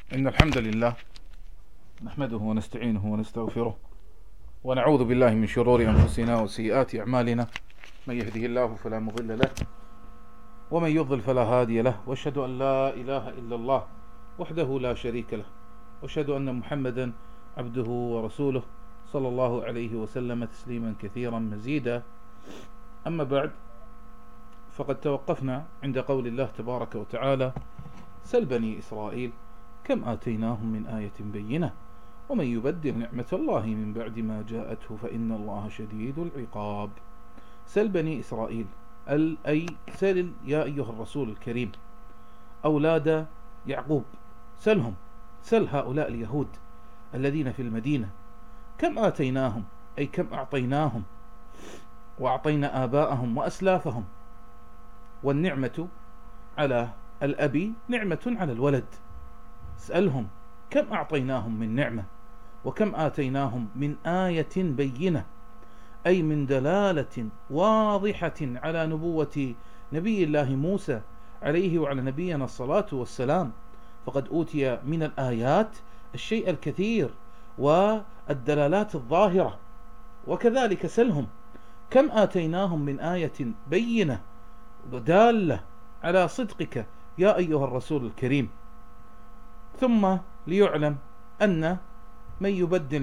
إن الحمد لله نحمده ونستعينه ونستغفره ونعوذ بالله من شرور أنفسنا وسيئات أعمالنا. من يهده الله فلا مضل له ومن يضلل فلا هادي له، وأشهد أن لا إله إلا الله وحده لا شريك له، وأشهد أن محمدا عبده ورسوله صلى الله عليه وسلم تسليما كثيرا مزيدا. أما بعد، فقد توقفنا عند قول الله تبارك وتعالى: سل بني إسرائيل كم آتيناهم من آية بينة ومن يبدل نعمة الله من بعد ما جاءته فإن الله شديد العقاب. سل بني إسرائيل، أي سل يا أيها الرسول الكريم أولاد يعقوب، سلهم، سل هؤلاء اليهود الذين في المدينة كم آتيناهم، أي كم أعطيناهم وأعطينا آباءهم وأسلافهم. والنعمة على الأب نعمة على الولد، اسألهم كم أعطيناهم من نعمة وكم آتيناهم من آية بينة، أي من دلالة واضحة على نبوة نبي الله موسى عليه وعلى نبينا الصلاة والسلام. فقد أوتي من الآيات الشيء الكثير والدلالات الظاهرة. وكذلك سلهم كم آتيناهم من آية بينة دالة على صدقك يا أيها الرسول الكريم. ثم ليعلم أن من يبدل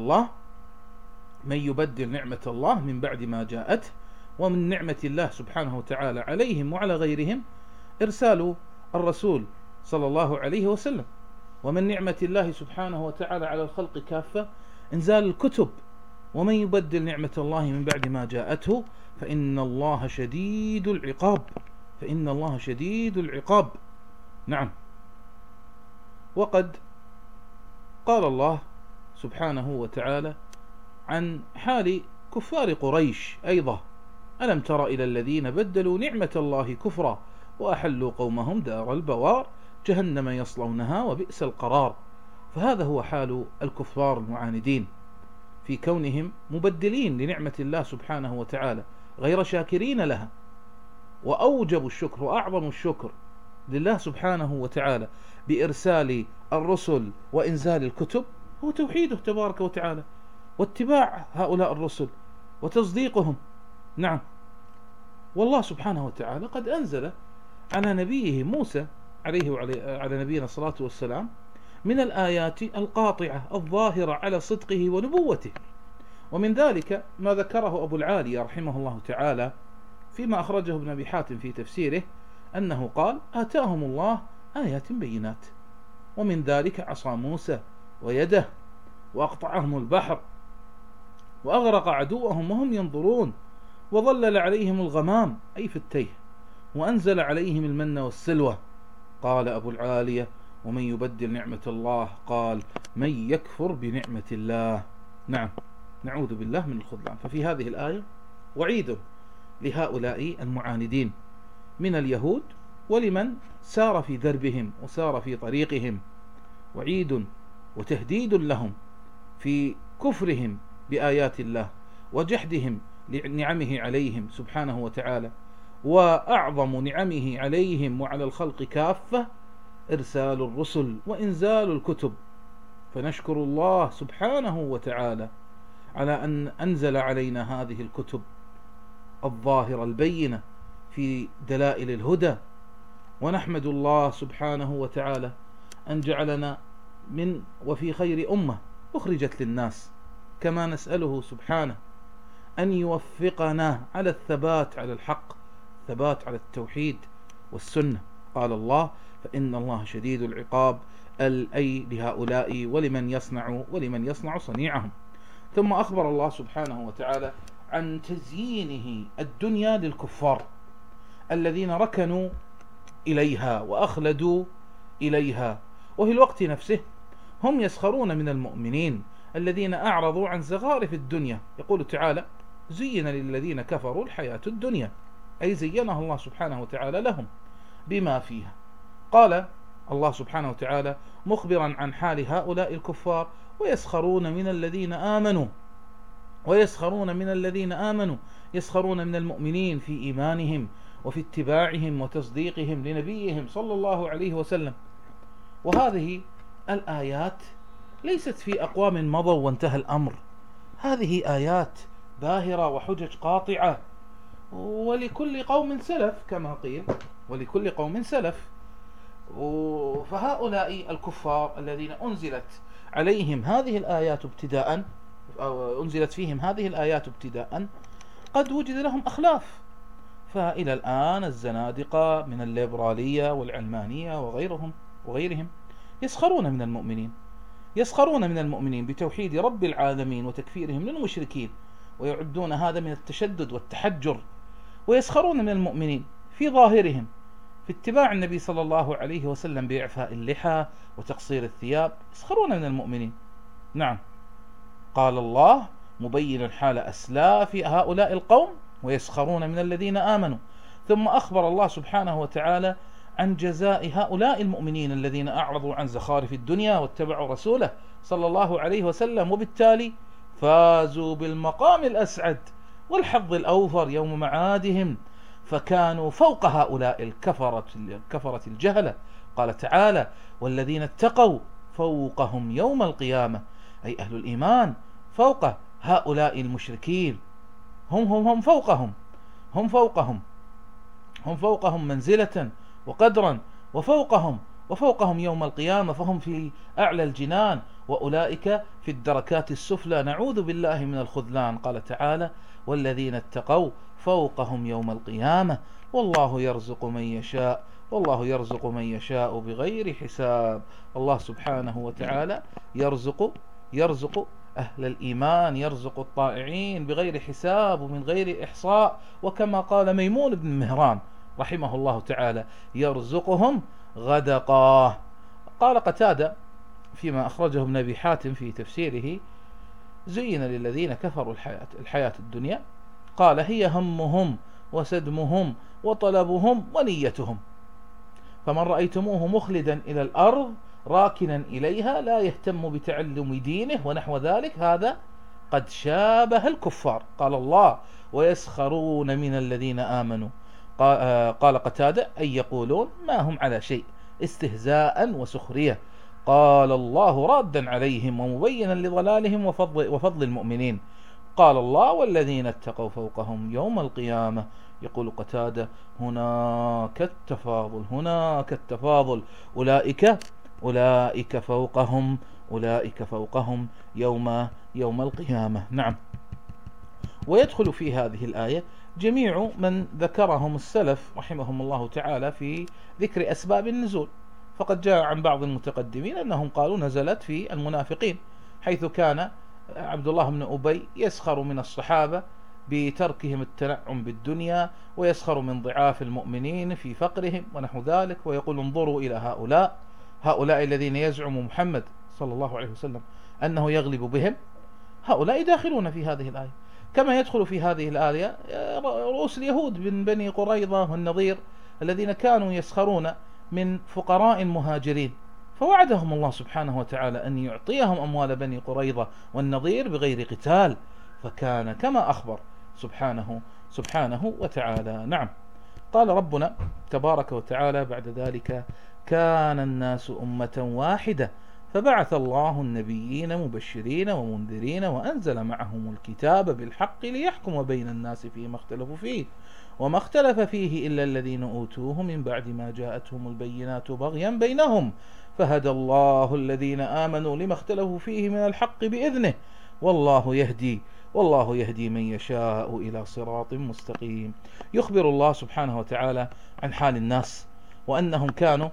نعمة الله من بعد ما جاءته، ومن نعمة الله سبحانه وتعالى عليهم وعلى غيرهم إرسال الرسول صلى الله عليه وسلم، ومن نعمة الله سبحانه وتعالى على الخلق كافة إنزال الكتب. ومن يبدل نعمة الله من بعد ما جاءته فإن الله شديد العقاب. نعم. وقد قال الله سبحانه وتعالى عن حال كفار قريش أيضا: ألم تر إلى الذين بدلوا نعمة الله كفرا وأحلوا قومهم دار البوار جهنم يصلونها وبئس القرار. فهذا هو حال الكفار المعاندين في كونهم مبدلين لنعمة الله سبحانه وتعالى غير شاكرين لها. وأوجب الشكر وأعظم الشكر لله سبحانه وتعالى بإرسال الرسل وإنزال الكتب هو توحيده تبارك وتعالى، واتباع هؤلاء الرسل وتصديقهم. نعم. والله سبحانه وتعالى قد أنزل على نبيه موسى عليه وعلى نبينا الصلاة والسلام من الآيات القاطعة الظاهرة على صدقه ونبوته. ومن ذلك ما ذكره أبو العالية رحمه الله تعالى فيما أخرجه ابن أبي حاتم في تفسيره، أنه قال: آتاهم الله آيات بينات، ومن ذلك عصا موسى ويده، وأقطعهم البحر وأغرق عدوهم وهم ينظرون، وظلل عليهم الغمام أي في التيه، وأنزل عليهم المن والسلوى. قال أبو العالية: ومن يبدل نعمة الله قال من يكفر بنعمة الله. نعم، نعوذ بالله من الخذلان. ففي هذه الآية وعيد لهؤلاء المعاندين من اليهود ولمن سار في دربهم وسار في طريقهم، وعيد وتهديد لهم في كفرهم بآيات الله وجحدهم لنعمه عليهم سبحانه وتعالى. وأعظم نعمه عليهم وعلى الخلق كافة إرسال الرسل وإنزال الكتب. فنشكر الله سبحانه وتعالى على أن أنزل علينا هذه الكتب الظاهرة البينة في دلائل الهدى، ونحمد الله سبحانه وتعالى أن جعلنا من وفي خير أمة أخرجت للناس، كما نسأله سبحانه أن يوفقنا على الثبات على الحق، ثبات على التوحيد والسنة. قال الله: فإن الله شديد العقاب، أي لهؤلاء ولمن يصنع صنيعهم. ثم أخبر الله سبحانه وتعالى عن تزيينه الدنيا للكفار الذين ركنوا إليها وأخلدوا إليها، وفي الوقت نفسه هم يسخرون من المؤمنين الذين أعرضوا عن زخارف الدنيا. يقول تعالى: زين للذين كفروا الحياة الدنيا، أي زينها الله سبحانه وتعالى لهم بما فيها. قال الله سبحانه وتعالى مخبرا عن حال هؤلاء الكفار: ويسخرون من الذين آمنوا، يسخرون من المؤمنين في إيمانهم وفي اتباعهم وتصديقهم لنبيهم صلى الله عليه وسلم. وهذه الآيات ليست في أقوام مضوا وانتهى الأمر، هذه آيات باهرة وحجج قاطعة، ولكل قوم سلف كما قيل، ولكل قوم سلف. فهؤلاء الكفار الذين أنزلت عليهم هذه الآيات ابتداء، أو أنزلت فيهم هذه الآيات ابتداء، قد وجد لهم أخلاف. فإلى الآن الزنادقة من الليبرالية والعلمانية وغيرهم يسخرون من المؤمنين، يسخرون من المؤمنين بتوحيد رب العالمين وتكفيرهم للمشركين، ويعدون هذا من التشدد والتحجر، ويسخرون من المؤمنين في ظاهرهم في اتباع النبي صلى الله عليه وسلم بإعفاء اللحى وتقصير الثياب، يسخرون من المؤمنين. نعم، قال الله مبينا حال أسلاف هؤلاء القوم ويسخرون من الذين آمنوا. ثم أخبر الله سبحانه وتعالى عن جزاء هؤلاء المؤمنين الذين أعرضوا عن زخارف الدنيا واتبعوا رسوله صلى الله عليه وسلم، وبالتالي فازوا بالمقام الأسعد والحظ الأوفر يوم معادهم، فكانوا فوق هؤلاء الكفرة الجهلة. قال تعالى والذين اتقوا فوقهم يوم القيامة، أي أهل الإيمان فوق هؤلاء المشركين، هم فوقهم، هم فوقهم منزلة وقدرا، وفوقهم يوم القيامة، فهم في أعلى الجنان، وأولئك في الدركات السفلى، نعوذ بالله من الخذلان. قال تعالى والذين اتقوا فوقهم يوم القيامة والله يرزق من يشاء بغير حساب. الله سبحانه وتعالى يرزق أهل الإيمان، يرزق الطائعين بغير حساب ومن غير إحصاء، وكما قال ميمون بن مهران رحمه الله تعالى يرزقهم غدقا. قال قتادة فيما أخرجه ابن أبي حاتم في تفسيره زين للذين كفروا الحياة الدنيا، قال هي همهم وسدمهم وطلبهم ونيتهم، فمن رأيتموه مخلدا إلى الأرض راكنا إليها لا يهتم بتعلم دينه ونحو ذلك، هذا قد شابه الكفار. قال الله ويسخرون من الذين آمنوا، قال قتادة أي يقولون ما هم على شيء استهزاء وسخرية. قال الله رادا عليهم ومبينا لضلالهم وفضل المؤمنين. قال الله والذين اتقوا فوقهم يوم القيامة. يقول قتادة هناك التفاضل، أولئك فوقهم يوم القيامة. نعم. ويدخل في هذه الآية جميع من ذكرهم السلف رحمهم الله تعالى في ذكر أسباب النزول، فقد جاء عن بعض المتقدمين أنهم قالوا نزلت في المنافقين، حيث كان عبد الله بن أبي يسخر من الصحابة بتركهم التنعم بالدنيا، ويسخر من ضعاف المؤمنين في فقرهم ونحو ذلك، ويقول انظروا إلى هؤلاء الذين يزعم محمد صلى الله عليه وسلم أنه يغلب بهم، هؤلاء داخلون في هذه الآية، كما يدخل في هذه الآية رؤوس اليهود من بني قريظة والنضير الذين كانوا يسخرون من فقراء المهاجرين، فوعدهم الله سبحانه وتعالى أن يعطيهم أموال بني قريظة والنضير بغير قتال، فكان كما أخبر سبحانه وتعالى. نعم. قال ربنا تبارك وتعالى بعد ذلك كان الناس أمة واحدة فبعث الله النبيين مبشرين ومنذرين وأنزل معهم الكتاب بالحق ليحكم بين الناس فيما اختلفوا فيه وما اختلف فيه إلا الذين أوتوه من بعد ما جاءتهم البينات بغيا بينهم فهدى الله الذين آمنوا لما اختلفوا فيه من الحق بإذنه والله يهدي من يشاء إلى صراط مستقيم. يخبر الله سبحانه وتعالى عن حال الناس وأنهم كانوا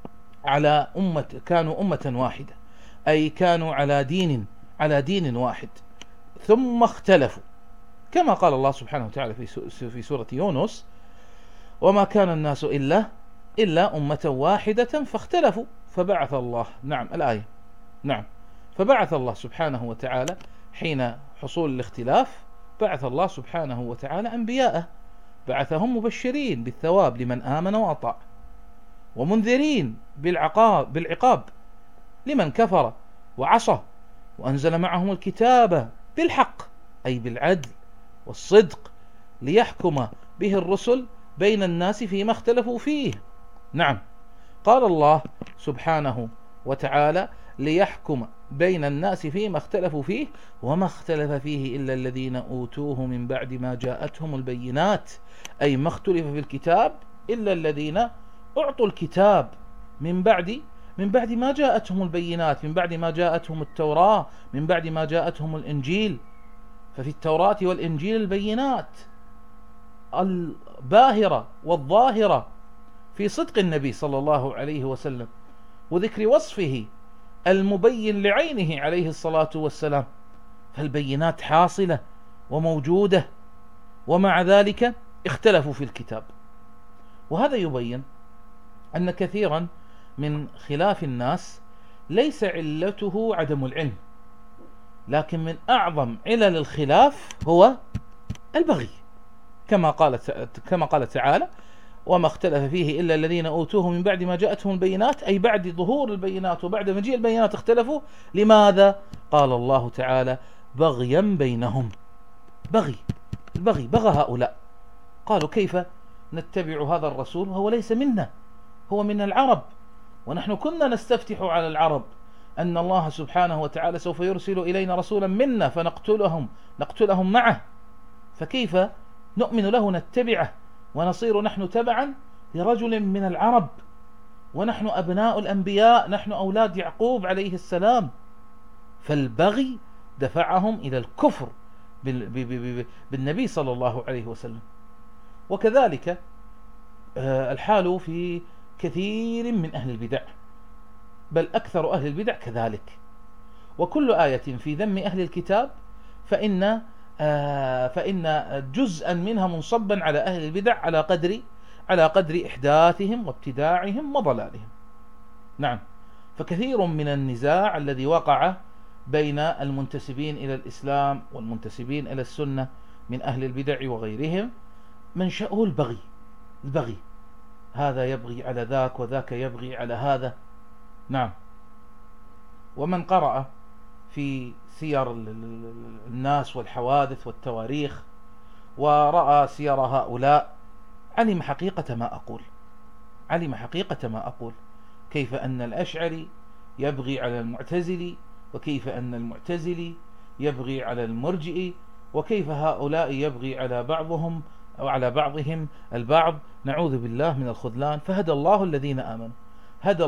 أمة واحدة، أي كانوا على دين واحد ثم اختلفوا، كما قال الله سبحانه وتعالى في سورة يونس وما كان الناس إلا أمة واحدة فاختلفوا فبعث الله. نعم الآية. نعم. فبعث الله سبحانه وتعالى حين حصول الاختلاف، بعث الله سبحانه وتعالى أنبياءه، بعثهم مبشرين بالثواب لمن آمن وأطاع، ومنذرين بالعقاب لمن كفر وعصى، وأنزل معهم الكتاب بالحق أي بالعدل والصدق ليحكم به الرسل بين الناس فيما اختلفوا فيه. نعم. قال الله سبحانه وتعالى ليحكم بين الناس فيما اختلفوا فيه وما اختلف فيه إلا الذين أوتوه من بعد ما جاءتهم البينات، أي ما اختلف في الكتاب إلا الذين أعطوا الكتاب من بعد ما جاءتهم البينات، من بعد ما جاءتهم التوراة، من بعد ما جاءتهم الإنجيل. ففي التوراة والإنجيل البينات الباهرة والظاهرة في صدق النبي صلى الله عليه وسلم وذكر وصفه المبين لعينه عليه الصلاة والسلام، فالبينات حاصلة وموجودة، ومع ذلك اختلفوا في الكتاب. وهذا يبين أن كثيرا من خلاف الناس ليس علته عدم العلم، لكن من أعظم علل الخلاف هو البغي، كما قال تعالى: وما اختلف فيه إلا الذين أوتوه من بعد ما جاءتهم البينات، أي بعد ظهور البينات وبعد مجيء البينات اختلفوا. لماذا؟ قال الله تعالى: بغيا بينهم. البغي بغى هؤلاء، قالوا: كيف نتبع هذا الرسول وهو ليس منا، هو من العرب، ونحن كنا نستفتح على العرب أن الله سبحانه وتعالى سوف يرسل إلينا رسولا منا فنقتلهم معه، فكيف نؤمن له نتبعه ونصير نحن تبعا لرجل من العرب، ونحن أبناء الأنبياء، نحن أولاد يعقوب عليه السلام. فالبغي دفعهم إلى الكفر بالنبي صلى الله عليه وسلم. وكذلك الحال في كثير من أهل البدع، بل أكثر أهل البدع كذلك. وكل آية في ذم أهل الكتاب فإن جزءا منها منصبا على أهل البدع على قدر إحداثهم وابتداعهم وضلالهم. نعم، فكثير من النزاع الذي وقع بين المنتسبين إلى الإسلام والمنتسبين إلى السنة من أهل البدع وغيرهم منشأه البغي، هذا يبغي على ذاك وذاك يبغي على هذا. نعم، ومن قرأ في سير الناس والحوادث والتواريخ ورأى سير هؤلاء علم حقيقة ما أقول، كيف أن الأشعري يبغي على المعتزلي، وكيف أن المعتزلي يبغي على المرجئي، وكيف هؤلاء يبغي على بعضهم أو على بعضهم البعض. نعوذ بالله من الخذلان. فهدى الله الذين آمنوا، هدى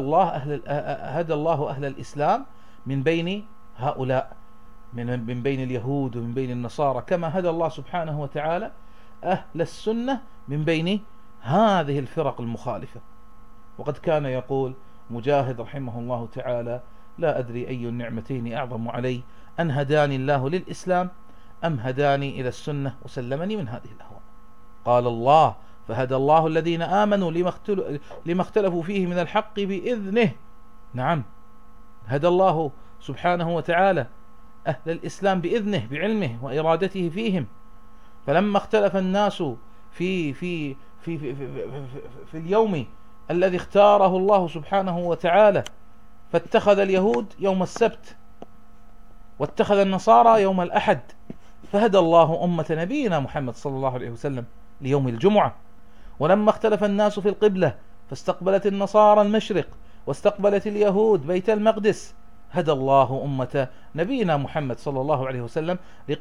الله أهل الإسلام من بين هؤلاء، من بين اليهود ومن بين النصارى، كما هدى الله سبحانه وتعالى أهل السنة من بين هذه الفرق المخالفة. وقد كان يقول مجاهد رحمه الله تعالى: لا أدري أي النعمتين أعظم علي، أن هداني الله للإسلام أم هداني إلى السنة وسلمني من هذه الأهواء. قال الله: فهدى الله الذين آمنوا لما اختلفوا فيه من الحق بإذنه. نعم، هدى الله سبحانه وتعالى أهل الإسلام بإذنه، بعلمه وإرادته فيهم. فلما اختلف الناس في في في في, في, في اليوم الذي اختاره الله سبحانه وتعالى، فاتخذ اليهود يوم السبت واتخذ النصارى يوم الأحد، فهدى الله أمة نبينا محمد صلى الله عليه وسلم ليوم الجمعة. ولما اختلف الناس في القبلة فاستقبلت النصارى المشرق واستقبلت اليهود بيت المقدس، هدى الله أمة نبينا محمد صلى الله عليه وسلم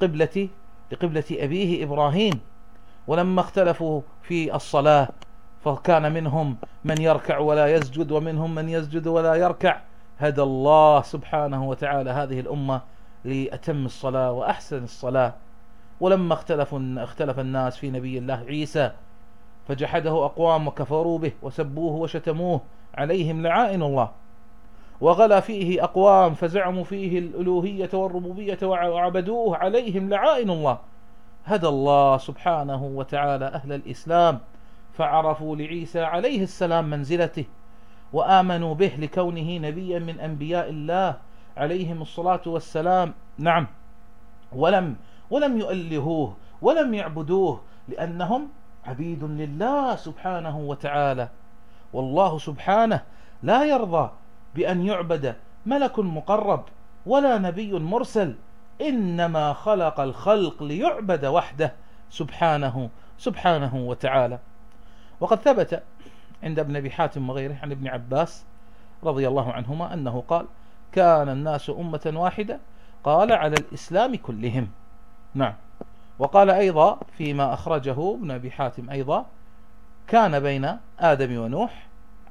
لقبلة أبيه إبراهيم. ولما اختلفوا في الصلاة فكان منهم من يركع ولا يسجد ومنهم من يسجد ولا يركع، هدى الله سبحانه وتعالى هذه الأمة لأتم الصلاة وأحسن الصلاة. ولما اختلف الناس في نبي الله عيسى فجحده أقوام وكفروا به وسبوه وشتموه عليهم لعائن الله، وغلا فيه أقوام فزعموا فيه الألوهية والربوبية وعبدوه عليهم لعائن الله، هدى الله سبحانه وتعالى أهل الإسلام فعرفوا لعيسى عليه السلام منزلته وآمنوا به لكونه نبيا من أنبياء الله عليهم الصلاة والسلام. نعم، ولم يؤلهوه ولم يعبدوه، لأنهم عبيد لله سبحانه وتعالى. والله سبحانه لا يرضى بأن يعبد ملك مقرب ولا نبي مرسل، إنما خلق الخلق ليعبد وحده سبحانه وتعالى. وقد ثبت عند ابن أبي حاتم وغيره عن ابن عباس رضي الله عنهما أنه قال: كان الناس أمة واحدة، قال على الإسلام كلهم. نعم. وقال أيضا فيما أخرجه ابن أبي حاتم أيضا: كان بين آدم ونوح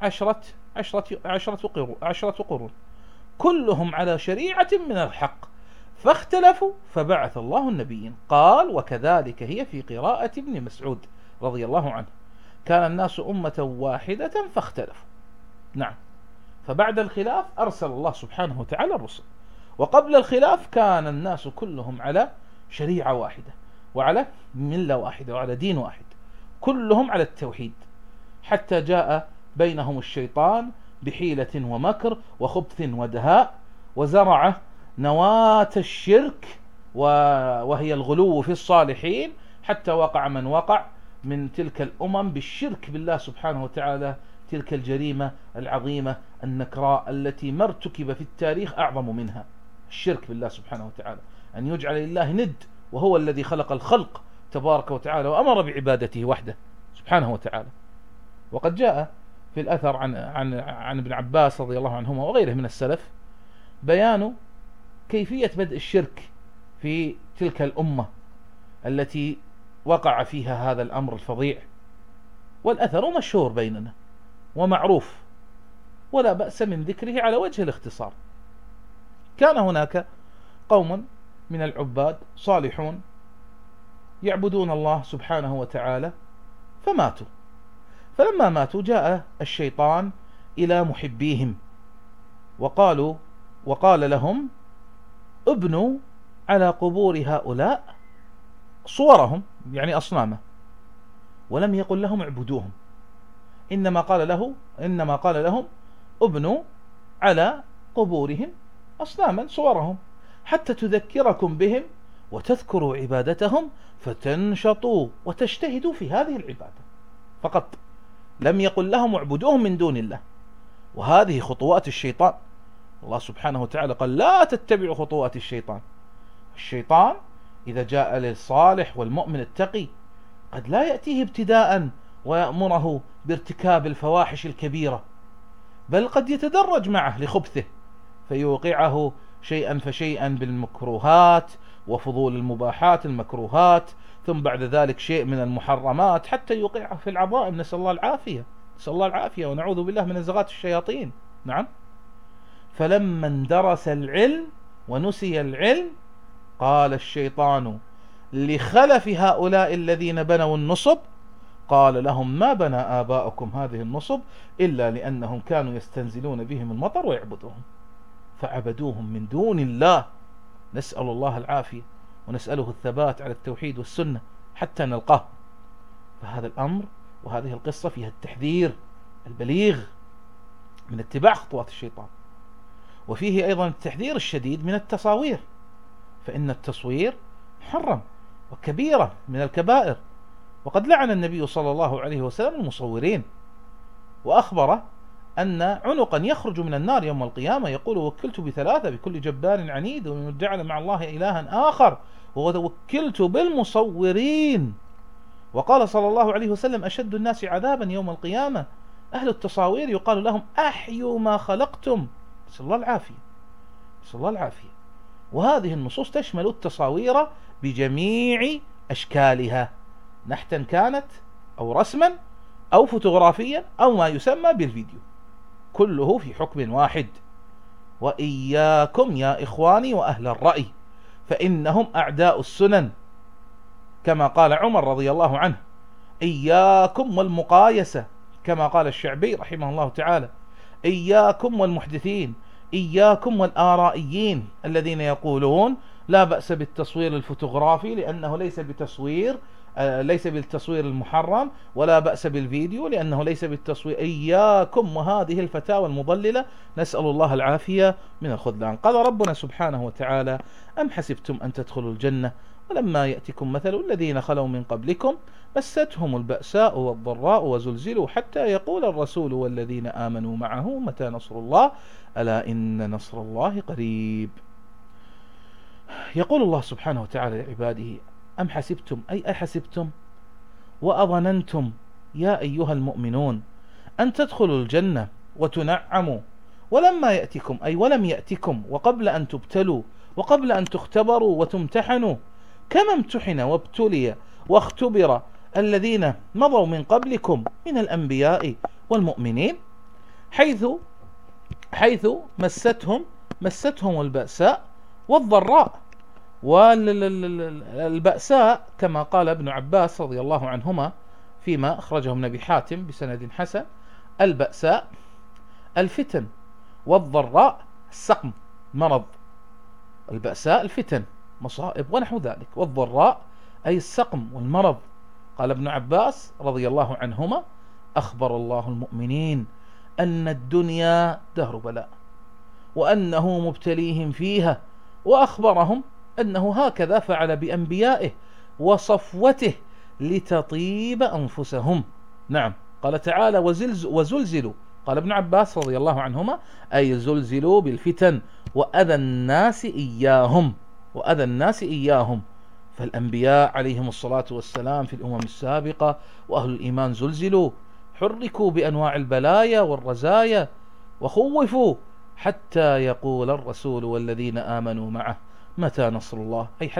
10 قرون كلهم على شريعة من الحق، فاختلفوا فبعث الله النبيين. قال: وكذلك هي في قراءة ابن مسعود رضي الله عنه: كان الناس أمة واحدة فاختلفوا. نعم. فبعد الخلاف أرسل الله سبحانه وتعالى الرسل، وقبل الخلاف كان الناس كلهم على شريعة واحدة وعلى ملة واحدة وعلى دين واحد، كلهم على التوحيد، حتى جاء بينهم الشيطان بحيلة ومكر وخبث ودهاء، وزرع نواة الشرك وهي الغلو في الصالحين، حتى وقع من وقع من تلك الأمم بالشرك بالله سبحانه وتعالى، تلك الجريمة العظيمة النكراء التي ما ارتكب في التاريخ أعظم منها، الشرك بالله سبحانه وتعالى، أن يجعل لله ند وهو الذي خلق الخلق تبارك وتعالى وأمر بعبادته وحده سبحانه وتعالى. وقد جاء في الأثر عن ابن عباس رضي الله عنهما وغيره من السلف بيان كيفية بدء الشرك في تلك الأمة التي وقع فيها هذا الأمر الفظيع، والأثر مشهور بيننا ومعروف ولا بأس من ذكره على وجه الاختصار. كان هناك قوم من العباد صالحون يعبدون الله سبحانه وتعالى فماتوا، فلما ماتوا جاء الشيطان إلى محبيهم وقال لهم: ابنوا على قبور هؤلاء صورهم، يعني أصنامه، ولم يقل لهم اعبدوهم، إنما قال لهم ابنوا على قبورهم أصناما صورهم حتى تذكركم بهم وتذكروا عبادتهم فتنشطوا وتجتهدوا في هذه العبادة فقط، لم يقل لهم اعبدوهم من دون الله. وهذه خطوات الشيطان، الله سبحانه وتعالى قال: لا تتبعوا خطوات الشيطان. الشيطان إذا جاء للصالح والمؤمن التقي قد لا يأتيه ابتداء ويأمره بارتكاب الفواحش الكبيرة، بل قد يتدرج معه لخبثه فيوقعه شيئا فشيئا بالمكروهات وفضول المباحات المكروهات، ثم بعد ذلك شيء من المحرمات، حتى يوقعه في العظائم. نسأل الله العافية ونعوذ بالله من نزغات الشياطين. نعم. فلما اندرس العلم ونسي العلم قال الشيطان لخلف هؤلاء الذين بنوا النصب، قال لهم: ما بنى آباؤكم هذه النصب إلا لأنهم كانوا يستنزلون بهم المطر ويعبدوهم، فعبدوهم من دون الله. نسأل الله العافية ونسأله الثبات على التوحيد والسنة حتى نلقاه. فهذا الأمر وهذه القصة فيها التحذير البليغ من اتباع خطوات الشيطان، وفيه أيضا التحذير الشديد من التصاوير، فإن التصوير محرم وكبيرة من الكبائر، وقد لعن النبي صلى الله عليه وسلم المصورين، وأخبر أن عنقا يخرج من النار يوم القيامة يقول: وكلت بثلاثة، بكل جبار عنيد ومن جعل مع الله إلها آخر، ووكلت بالمصورين. وقال صلى الله عليه وسلم: أشد الناس عذابا يوم القيامة أهل التصاوير، يقال لهم: أحيوا ما خلقتم. نسأل الله العافية. وهذه النصوص تشمل التصاوير بجميع أشكالها، نحتا كانت أو رسما أو فوتوغرافيا أو ما يسمى بالفيديو، كله في حكم واحد. وإياكم يا إخواني وأهل الرأي فإنهم أعداء السنن، كما قال عمر رضي الله عنه: إياكم والمقايسة، كما قال الشعبي رحمه الله تعالى: إياكم والمحدثين، إياكم والآرائيين الذين يقولون لا بأس بالتصوير الفوتوغرافي لأنه ليس بالتصوير المحرم، ولا بأس بالفيديو لأنه ليس بالتصوير. إياكم وهذه الفتاوى المضللة، نسأل الله العافية من الخذلان. قال ربنا سبحانه وتعالى: أم حسبتم أن تدخلوا الجنة ولما يأتكم مثل الذين خلوا من قبلكم مستهم البأساء والضراء وزلزلوا حتى يقول الرسول والذين آمنوا معه متى نصر الله ألا إن نصر الله قريب. يقول الله سبحانه وتعالى لعباده: أم حسبتم، أي أحسبتم وأظننتم يا أيها المؤمنون أن تدخلوا الجنة وتنعموا ولما يأتكم أي ولم يأتكم وقبل أن تبتلوا وقبل أن تختبروا وتمتحنوا كما امتحن وابتلي واختبر الذين مضوا من قبلكم من الأنبياء والمؤمنين، حيث مستهم البأساء والضراء. والبأساء كما قال ابن عباس رضي الله عنهما فيما أخرجه ابن أبي حاتم بسند حسن: البأساء الفتن، والضراء السقم مرض. البأساء الفتن مصائب ونحو ذلك، والضراء أي السقم والمرض. قال ابن عباس رضي الله عنهما: أخبر الله المؤمنين أن الدنيا دهر بلاء وأنه مبتليهم فيها، وأخبرهم أنه هكذا فعل بأنبيائه وصفوته لتطيب أنفسهم. نعم، قال تعالى: وزلزلوا. قال ابن عباس رضي الله عنهما: أي زلزلوا بالفتن وأذى الناس إياهم. فالأنبياء عليهم الصلاة والسلام في الأمم السابقة وأهل الإيمان زلزلوا، حركوا بأنواع البلايا والرزايا، وخوفوا حتى يقول الرسول والذين آمنوا معه: متى نصر الله؟ أي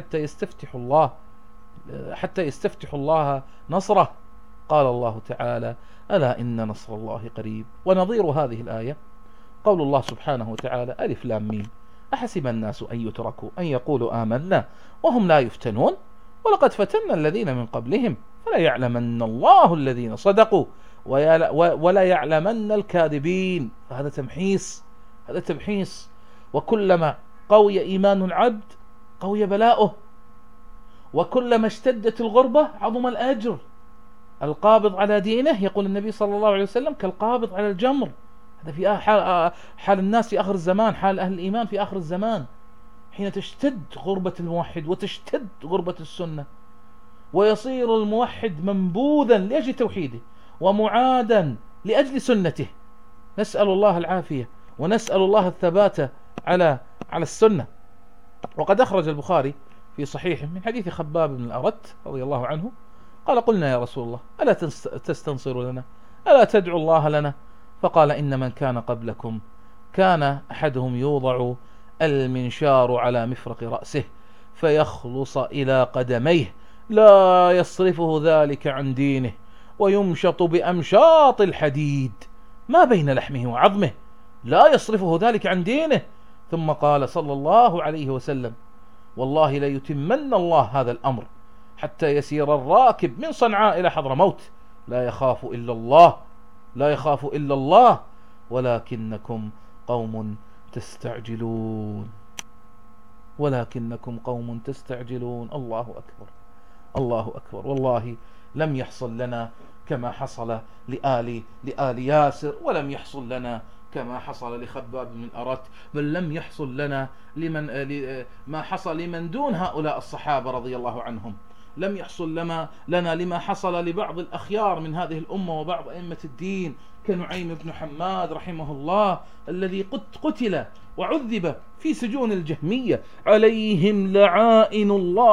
حتى يستفتح الله نصره. قال الله تعالى: ألا إن نصر الله قريب. ونظير هذه الآية قول الله سبحانه وتعالى: ألف لام ميم أحسب الناس أن يتركوا أن يقولوا آمنا وهم لا يفتنون ولقد فتنا الذين من قبلهم فلا يعلمن الله الذين صدقوا ولا يعلمن الكاذبين. فهذا تمحيص. وكلما قوي إيمان العبد قوي بلاؤه، وكلما اشتدت الغربة عظم الأجر. القابض على دينه، يقول النبي صلى الله عليه وسلم، كالقابض على الجمر. هذا في حال الناس في آخر الزمان، حال أهل الإيمان في آخر الزمان، حين تشتد غربة الموحد وتشتد غربة السنة، ويصير الموحد منبوذا لأجل توحيده ومعادا لأجل سنته. نسأل الله العافية ونسأل الله الثبات على السنة. وقد أخرج البخاري في صحيحه من حديث خباب بن الأرت رضي الله عنه قال: قلنا يا رسول الله ألا تستنصر لنا، ألا تدعو الله لنا؟ فقال: إن من كان قبلكم كان أحدهم يوضع المنشار على مفرق رأسه فيخلص إلى قدميه لا يصرفه ذلك عن دينه، ويمشط بأمشاط الحديد ما بين لحمه وعظمه لا يصرفه ذلك عن دينه. ثم قال صلى الله عليه وسلم: والله ليتمن الله هذا الأمر حتى يسير الراكب من صنعاء إلى حضرموت لا يخاف إلا الله ولكنكم قوم تستعجلون. الله أكبر. والله لم يحصل لنا كما حصل لآل ياسر، ولم يحصل لنا كما حصل لخباب بن الأرت، بل لم يحصل لنا ما حصل لمن دون هؤلاء الصحابة رضي الله عنهم. لم يحصل لنا لما حصل لبعض الأخيار من هذه الأمة وبعض أئمة الدين كنعيم بن حماد رحمه الله الذي قتل وعذب في سجون الجهمية. عليهم لعائن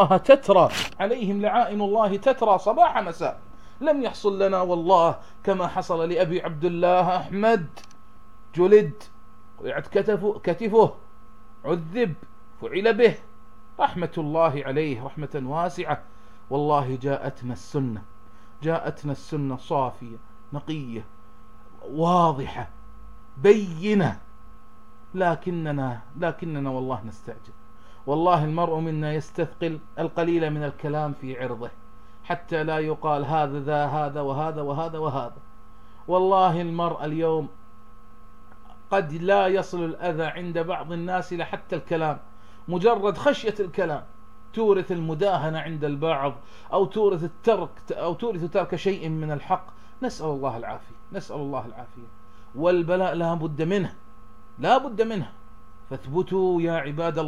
الله تترى صباح مساء. لم يحصل لنا والله كما حصل لأبي عبد الله أحمد، جلد، قطعت كتفه، عذب، فعل به، رحمة الله عليه رحمة واسعة. والله جاءتنا السنة صافية نقية واضحة بينة، لكننا والله نستعجل. والله المرء منا يستثقل القليل من الكلام في عرضه حتى لا يقال هذا وهذا. والله المرء اليوم قد لا يصل الأذى عند بعض الناس إلى حتى الكلام، مجرد خشية الكلام تورث المداهنة عند البعض أو تورث ترك شيء من الحق. نسأل الله العافية. والبلاء لا بد منه. فاثبتوا يا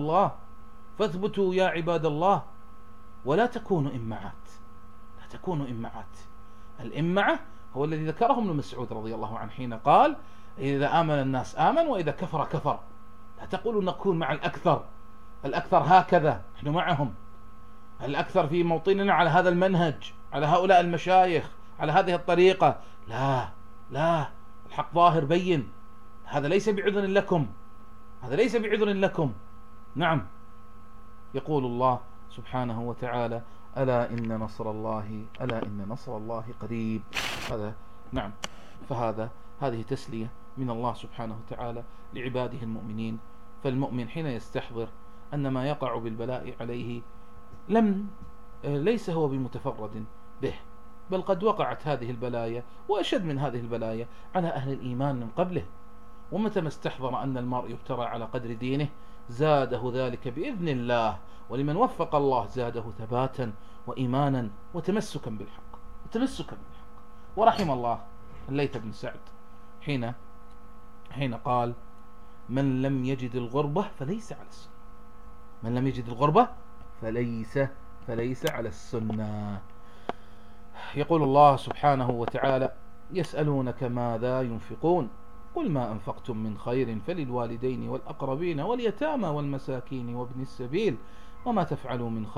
عباد الله، ولا تكونوا إمعات. الإمعة هو الذي ذكره ابن مسعود رضي الله عنه حين قال: إذا آمن الناس آمن وإذا كفر. لا تقولوا نكون مع الأكثر هكذا، نحن معهم الأكثر في موطننا على هذا المنهج، على هؤلاء المشايخ، على هذه الطريقة. لا، الحق ظاهر بين، هذا ليس بعذر لكم، هذا ليس بعذر لكم. نعم، يقول الله سبحانه وتعالى: ألا إن نصر الله، ألا إن نصر الله قريب. هذا نعم، هذه تسلية من الله سبحانه وتعالى لعباده المؤمنين. فالمؤمن حين يستحضر أن ما يقع بالبلاء عليه ليس هو بمتفرد به، بل قد وقعت هذه البلايا وأشد من هذه البلايا على أهل الإيمان من قبله. ومتى ما استحضر أن المرء يبتلى على قدر دينه زاده ذلك بإذن الله، ولمن وفق الله زاده ثباتا وإيمانا وتمسكا بالحق، ورحم الله الليث بن سعد حين قال: من لم يجد الغربة فليس على السنة، من لم يجد الغربة فليس على السنة. يقول الله سبحانه وتعالى: يسألونك ماذا ينفقون قل ما أنفقتم من خير فللوالدين والأقربين واليتامى والمساكين وابن السبيل وما تفعلوا من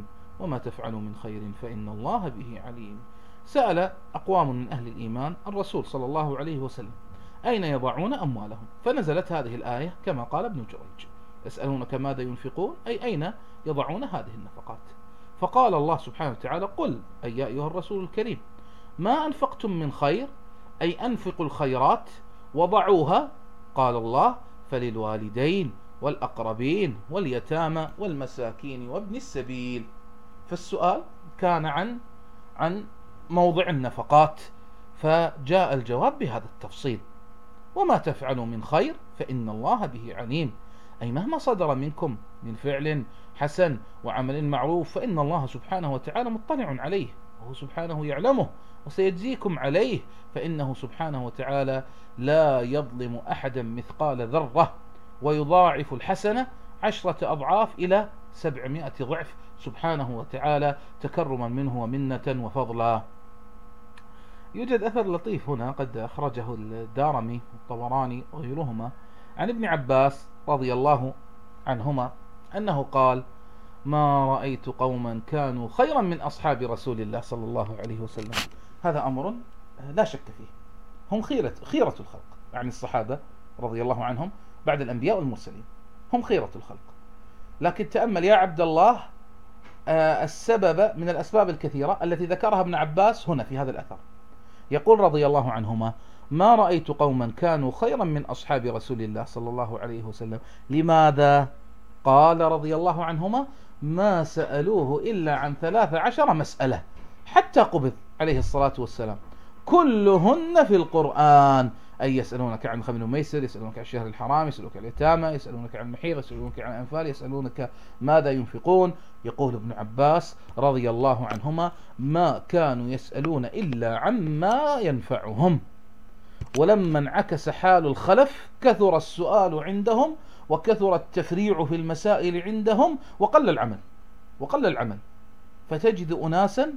خير فإن الله به عليم. سأل أقوام من أهل الإيمان الرسول صلى الله عليه وسلم أين يضعون أموالهم، فنزلت هذه الآية كما قال ابن جريج: يسألونك ماذا ينفقون، أي أين يضعون هذه النفقات. فقال الله سبحانه وتعالى: قل أي يا أيها الرسول الكريم ما أنفقتم من خير، أي أنفقوا الخيرات وضعوها، قال الله: فللوالدين والأقربين واليتامى والمساكين وابن السبيل. فالسؤال كان عن موضع النفقات، فجاء الجواب بهذا التفصيل: وما تفعلوا من خير فإن الله به عليم، أي مهما صدر منكم من فعل حسن وعمل معروف فإن الله سبحانه وتعالى مطلع عليه، وهو سبحانه يعلمه وسيجزيكم عليه، فإنه سبحانه وتعالى لا يظلم أحدا مثقال ذرة، ويضاعف الحسنة 10 أضعاف إلى 700 ضعف سبحانه وتعالى تكرما منه ومنة وفضلا. يوجد أثر لطيف هنا قد أخرجه الدارمي والطبراني وغيرهما عن ابن عباس رضي الله عنهما أنه قال: ما رأيت قوما كانوا خيرا من أصحاب رسول الله صلى الله عليه وسلم. هذا أمر لا شك فيه، هم خيرة الخلق، يعني الصحابة رضي الله عنهم بعد الأنبياء والمرسلين هم خيرة الخلق. لكن تأمل يا عبد الله السبب من الأسباب الكثيرة التي ذكرها ابن عباس هنا في هذا الأثر. يقول رضي الله عنهما: ما رأيت قوما كانوا خيرا من أصحاب رسول الله صلى الله عليه وسلم. لماذا؟ قال رضي الله عنهما: ما سألوه إلا عن 13 مسألة حتى قبض عليه الصلاة والسلام، كلهن في القرآن، أي يسألونك عن الخمر والميسر، يسألونك عن الشهر الحرام، يسألونك عن اليتامى، يسألونك عن المحيض، يسألونك عن الأنفال، يسألونك ماذا ينفقون. يقول ابن عباس رضي الله عنهما: ما كانوا يسألون إلا عما ينفعهم، ولما انعكس حال الخلف كثر السؤال عندهم وكثر التفريع في المسائل عندهم وقل العمل، فتجد أناسا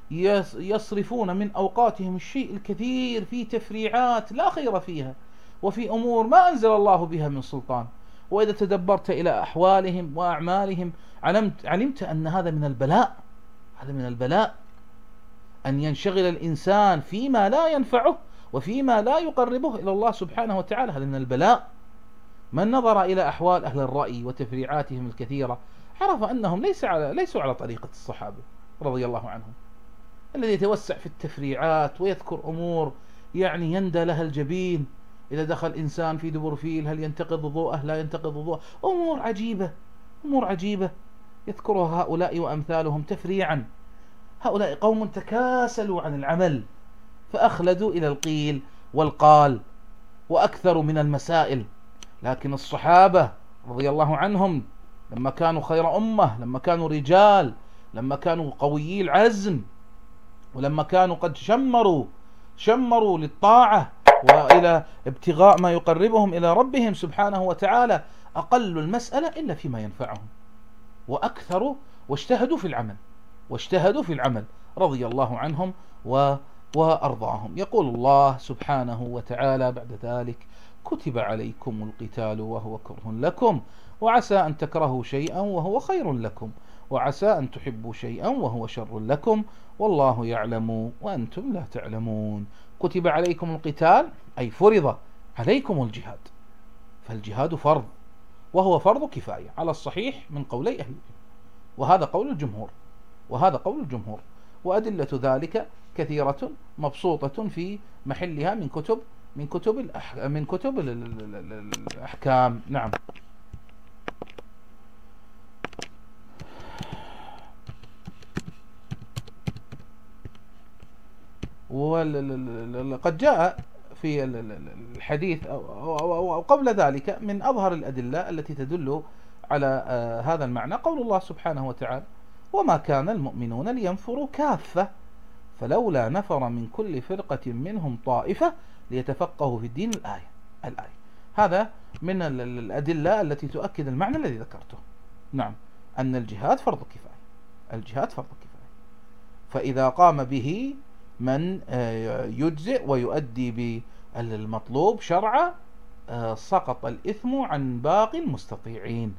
يصرفون من أوقاتهم الشيء الكثير في تفريعات لا خير فيها، وفي أمور ما أنزل الله بها من سلطان. وإذا تدبرت إلى أحوالهم وأعمالهم علمت أن هذا من البلاء، أن ينشغل الإنسان فيما لا ينفعه وفيما لا يقربه إلى الله سبحانه وتعالى، هذا من البلاء. من نظر إلى أحوال أهل الرأي وتفريعاتهم الكثيرة عرف أنهم ليسوا على طريقة الصحابة رضي الله عنهم، الذي يتوسع في التفريعات ويذكر أمور يعني يندى لها الجبين. إذا دخل إنسان في دبر فيل هل ينتقض وضوءه لا ينتقض وضوءه، أمور عجيبة يذكرها هؤلاء وأمثالهم تفريعا. هؤلاء قوم تكاسلوا عن العمل فأخلدوا إلى القيل والقال وأكثر من المسائل. لكن الصحابة رضي الله عنهم لما كانوا خير أمة، لما كانوا رجال، لما كانوا قويي العزم، ولما كانوا قد شمروا للطاعة وإلى ابتغاء ما يقربهم إلى ربهم سبحانه وتعالى، أقل المسألة إلا فيما ينفعهم، وأكثروا واجتهدوا في العمل رضي الله عنهم وأرضاهم. يقول الله سبحانه وتعالى بعد ذلك: كتب عليكم القتال وهو كره لكم وعسى أن تكرهوا شيئا وهو خير لكم وعسى أن تحبوا شيئا وهو شر لكم والله يعلم وأنتم لا تعلمون. كتب عليكم القتال أي فرض عليكم الجهاد. فالجهاد فرض، وهو فرض كفاية على الصحيح من قولي أهل العلم، وهذا قول الجمهور، وهذا قول الجمهور، وأدلة ذلك كثيرة مبسوطة في محلها من كتب الأحكام. نعم. وقد جاء في الحديث أو قبل ذلك من أظهر الأدلة التي تدل على هذا المعنى قول الله سبحانه وتعالى: وما كان المؤمنون لينفروا كافة فلولا نفر من كل فرقة منهم طائفة ليتفقهوا في الدين. الآية هذا من الأدلة التي تؤكد المعنى الذي ذكرته. نعم، أن الجهاد فرض كفاية، الجهاد فرض كفاية، فإذا قام به من يجزئ ويؤدي بالمطلوب شرعا سقط الإثم عن باقي المستطيعين.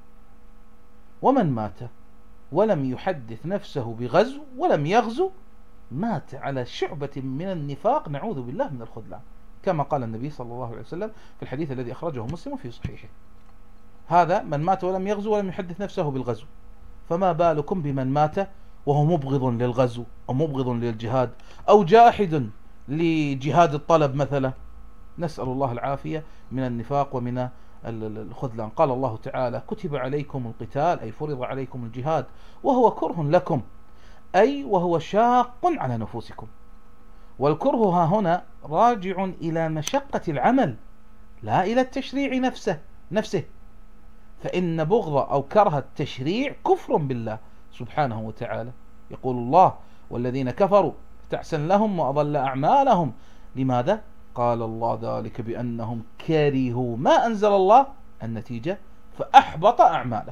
ومن مات ولم يحدث نفسه بغزو ولم يغزو مات على شعبة من النفاق، نعوذ بالله من الخذلان، كما قال النبي صلى الله عليه وسلم في الحديث الذي أخرجه مسلم في صحيحه. هذا من مات ولم يغزو ولم يحدث نفسه بالغزو، فما بالكم بمن مات وهو مبغض للغزو أو مبغض للجهاد أو جاحد لجهاد الطلب مثلا، نسأل الله العافية من النفاق ومن الخذلان. قال الله تعالى: كتب عليكم القتال، أي فرض عليكم الجهاد، وهو كره لكم، أي وهو شاق على نفوسكم. والكره ها هنا راجع إلى مشقة العمل لا إلى التشريع نفسه، فإن بغض أو كره التشريع كفر بالله سبحانه وتعالى. يقول الله: والذين كفروا تعسا لهم وأضل أعمالهم. لماذا؟ قال الله: ذلك بأنهم كرهوا ما أنزل الله، النتيجة فأحبط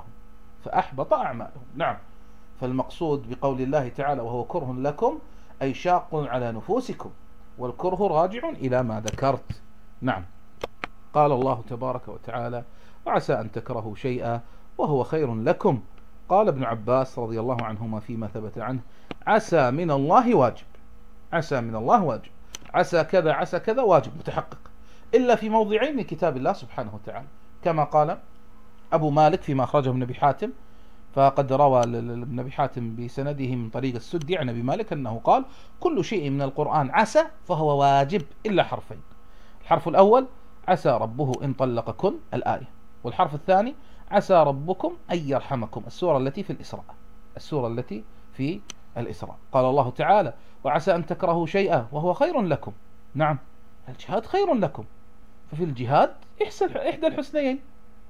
أعمالهم. نعم، فالمقصود بقول الله تعالى: وهو كره لكم، أي شاق على نفوسكم، والكره راجع إلى ما ذكرت. نعم. قال الله تبارك وتعالى: وعسى أن تكرهوا شيئا وهو خير لكم. قال ابن عباس رضي الله عنهما فيما ثبت عنه: عسى من الله واجب، عسى من الله واجب، عسى كذا عسى كذا واجب متحقق، إلا في موضعين من كتاب الله سبحانه وتعالى، كما قال أبو مالك فيما أخرجه ابن أبي حاتم، فقد روى ابن أبي حاتم بسنده من طريق السدي عن أبي مالك أنه قال: كل شيء من القرآن عسى فهو واجب إلا حرفين. الحرف الأول: عسى ربه إن طلقكن، الآية. والحرف الثاني: عسى ربكم أن يرحمكم، السورة التي في الإسراء. قال الله تعالى: وعسى أن تكرهوا شيئا وهو خير لكم. نعم، الجهاد خير لكم، ففي الجهاد إحدى الحسنيين.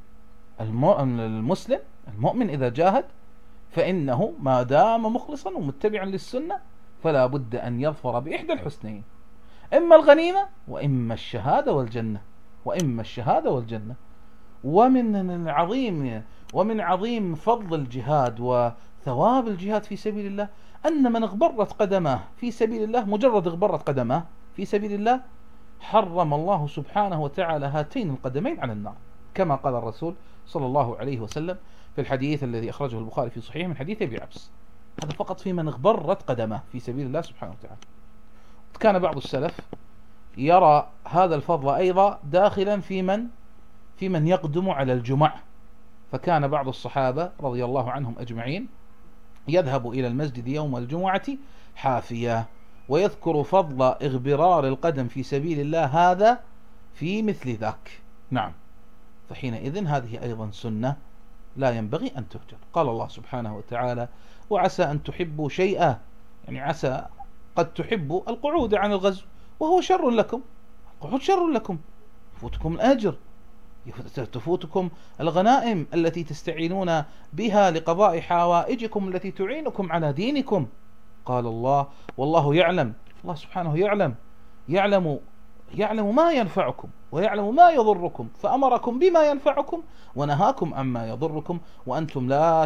المسلم المؤمن إذا جاهد فإنه ما دام مخلصا ومتبعا للسنة فلا بد أن يظفر بإحدى الحسنيين، إما الغنيمة وإما الشهادة والجنة. ومن عظيم فضل الجهاد وثواب الجهاد في سبيل الله أن من اغبرت قدماه في سبيل الله، مجرد اغبرت قدماه في سبيل الله، حرم الله سبحانه وتعالى هاتين القدمين على النار، كما قال الرسول صلى الله عليه وسلم في الحديث الذي أخرجه البخاري في صحيح من حديث أبي عبس. هذا فقط في من اغبرت قدماه في سبيل الله سبحانه وتعالى. كان بعض السلف يرى هذا الفضل أيضا داخلا في من يقدم على الجمع، فكان بعض الصحابة رضي الله عنهم أجمعين يذهب إلى المسجد يوم الجمعة حافية، ويذكر فضل اغبرار القدم في سبيل الله هذا في مثل ذاك. نعم، فحينئذ هذه أيضا سنة لا ينبغي أن تهجر. قال الله سبحانه وتعالى: وعسى أن تحبوا شيئا، يعني عسى قد تحبوا القعود عن الغزو وهو شر لكم، القعود شر لكم، يفوتكم الأجر، تفوتكم الغنائم التي تستعينون بها لقضاء حوائجكم التي تعينكم على دينكم. قال الله: والله يعلم، الله سبحانه يعلم ما ينفعكم ويعلم ما يضركم، فأمركم بما ينفعكم ونهاكم عما يضركم وأنتم لا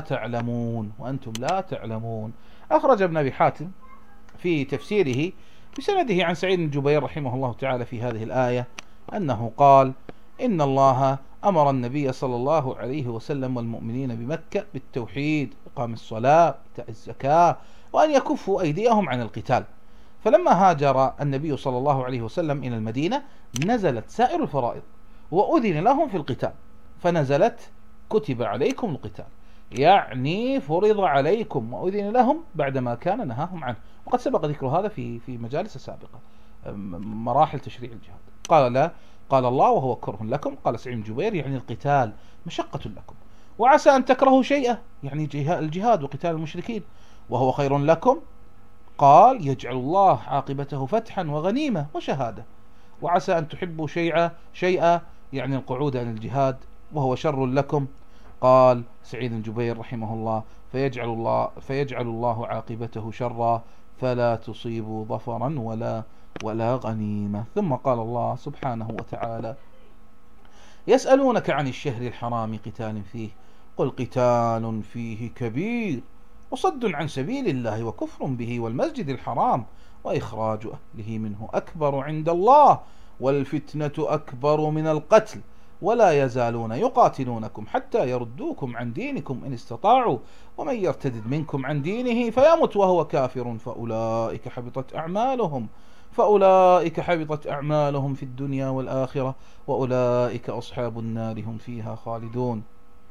تعلمون. أخرج ابن أبي حاتم في تفسيره بسنده عن سعيد بن جبير رحمه الله تعالى في هذه الآية أنه قال: إن الله أمر النبي صلى الله عليه وسلم والمؤمنين بمكة بالتوحيد، إقام الصلاة، إيتاء الزكاة، وأن يكفوا أيديهم عن القتال. فلما هاجر النبي صلى الله عليه وسلم إلى المدينة نزلت سائر الفرائض، وأذن لهم في القتال، فنزلت كتب عليكم القتال، يعني فرض عليكم وأذن لهم بعدما كان نهاهم عنه. وقد سبق ذكر هذا في مجالس سابقة، مراحل تشريع الجهاد. قال لا، قال الله وهو كره لكم، قال سعيد بن جبير يعني القتال مشقة لكم، وعسى أن تكرهوا شيئا يعني الجهاد وقتال المشركين، وهو خير لكم، قال يجعل الله عاقبته فتحا وغنيمة وشهادة، وعسى أن تحبوا شيئا يعني القعود عن الجهاد، وهو شر لكم، قال سعيد بن جبير رحمه الله فيجعل الله عاقبته شرا فلا تصيبوا ظفرا ولا غنيمة. ثم قال الله سبحانه وتعالى يسألونك عن الشهر الحرام قتال فيه، قل قتال فيه كبير وصد عن سبيل الله وكفر به والمسجد الحرام وإخراج أهله منه أكبر عند الله والفتنة أكبر من القتل ولا يزالون يقاتلونكم حتى يردوكم عن دينكم إن استطاعوا ومن يرتد منكم عن دينه فيمت وهو كافر فأولئك حبطت أعمالهم في الدنيا والآخرة وأولئك أصحاب النار هم فيها خالدون.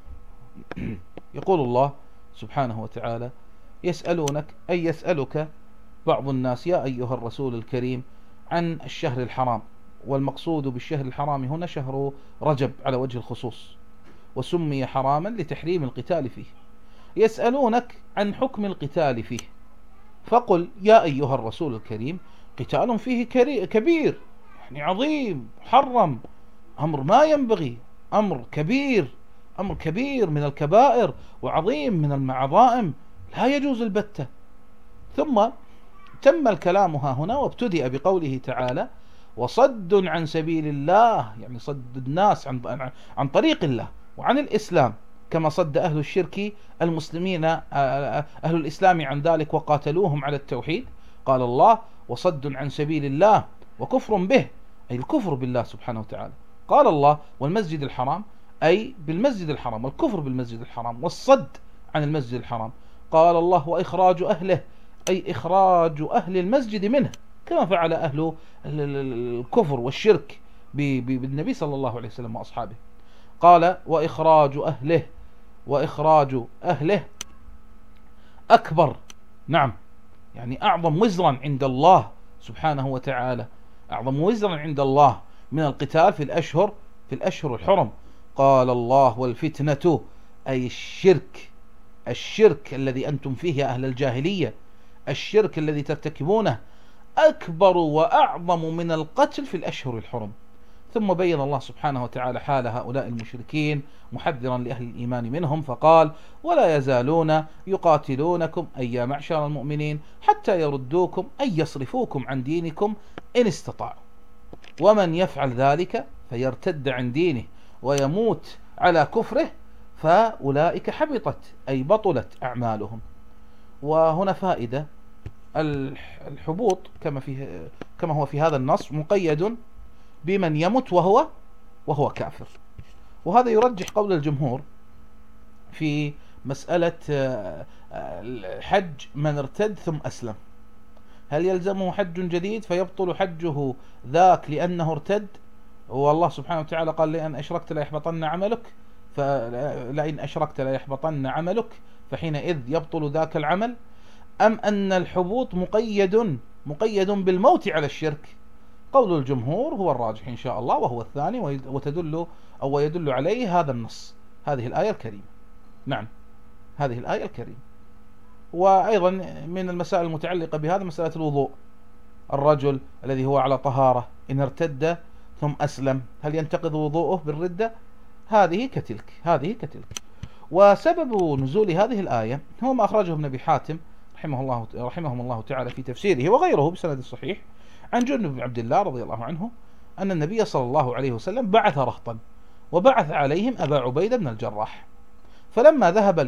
يقول الله سبحانه وتعالى يسألونك أي يسألك بعض الناس يا أيها الرسول الكريم عن الشهر الحرام، والمقصود بالشهر الحرام هنا شهر رجب على وجه الخصوص، وسمي حراما لتحريم القتال فيه. يسألونك عن حكم القتال فيه، فقل يا أيها الرسول الكريم قتال فيه كبير يعني عظيم محرم، أمر ما ينبغي، أمر كبير من الكبائر وعظيم من المعظائم لا يجوز البتة. ثم تم الكلام ها هنا وابتدأ بقوله تعالى وصد عن سبيل الله، يعني صد الناس عن طريق الله وعن الإسلام، كما صد أهل الشرك المسلمين أهل الإسلام عن ذلك وقاتلوهم على التوحيد. قال الله وصد عن سبيل الله وكفر به، أي الكفر بالله سبحانه وتعالى. قال الله والمسجد الحرام، أي بالمسجد الحرام والكفر بالمسجد الحرام والصد عن المسجد الحرام. قال الله وإخراج أهله، أي إخراج أهل المسجد منه، كما فعل أهل الكفر والشرك بالنبي صلى الله عليه وسلم وأصحابه. قال وإخراج أهله أكبر، نعم يعني أعظم وزرا عند الله سبحانه وتعالى، أعظم وزرا عند الله من القتال في الأشهر الحرم. قال الله والفتنة، أي الشرك الذي أنتم فيه يا أهل الجاهلية، الشرك الذي ترتكبونه أكبر وأعظم من القتل في الأشهر الحرم. ثم بين الله سبحانه وتعالى حال هؤلاء المشركين محذرا لأهل الإيمان منهم، فقال ولا يزالون يقاتلونكم أي يا معشر المؤمنين حتى يردوكم أي يصرفوكم عن دينكم إن استطاعوا، ومن يفعل ذلك فيرتد عن دينه ويموت على كفره فأولئك حبطت أي بطلت أعمالهم. وهنا فائدة، الحبوط كما هو في هذا النص مقيد بمن يمت وهو كافر، وهذا يرجح قول الجمهور في مسألة حج من ارتد ثم أسلم، هل يلزمه حج جديد فيبطل حجه ذاك لأنه ارتد، والله سبحانه وتعالى قال لئن أشركت لا يحبطن عملك فحينئذ يبطل ذاك العمل، أم أن الحبوط مقيد بالموت على الشرك؟ قول الجمهور هو الراجح إن شاء الله، وهو الثاني، ويدل عليه هذا النص، هذه الآية الكريمة. نعم هذه الآية الكريمة. وأيضا من المسائل المتعلقة بهذا مسألة الوضوء، الرجل الذي هو على طهارة إن ارتد ثم أسلم هل ينتقض وضوءه بالردة؟ هذه كتلك. وسبب نزول هذه الآية هو ما أخرجه ابن أبي حاتم رحمهم الله تعالى في تفسيره وغيره بسند صحيح عن جندب بن عبد الله رضي الله عنه أن النبي صلى الله عليه وسلم بعث رهطا وبعث عليهم أبا عبيدة بن الجراح، فلما ذهب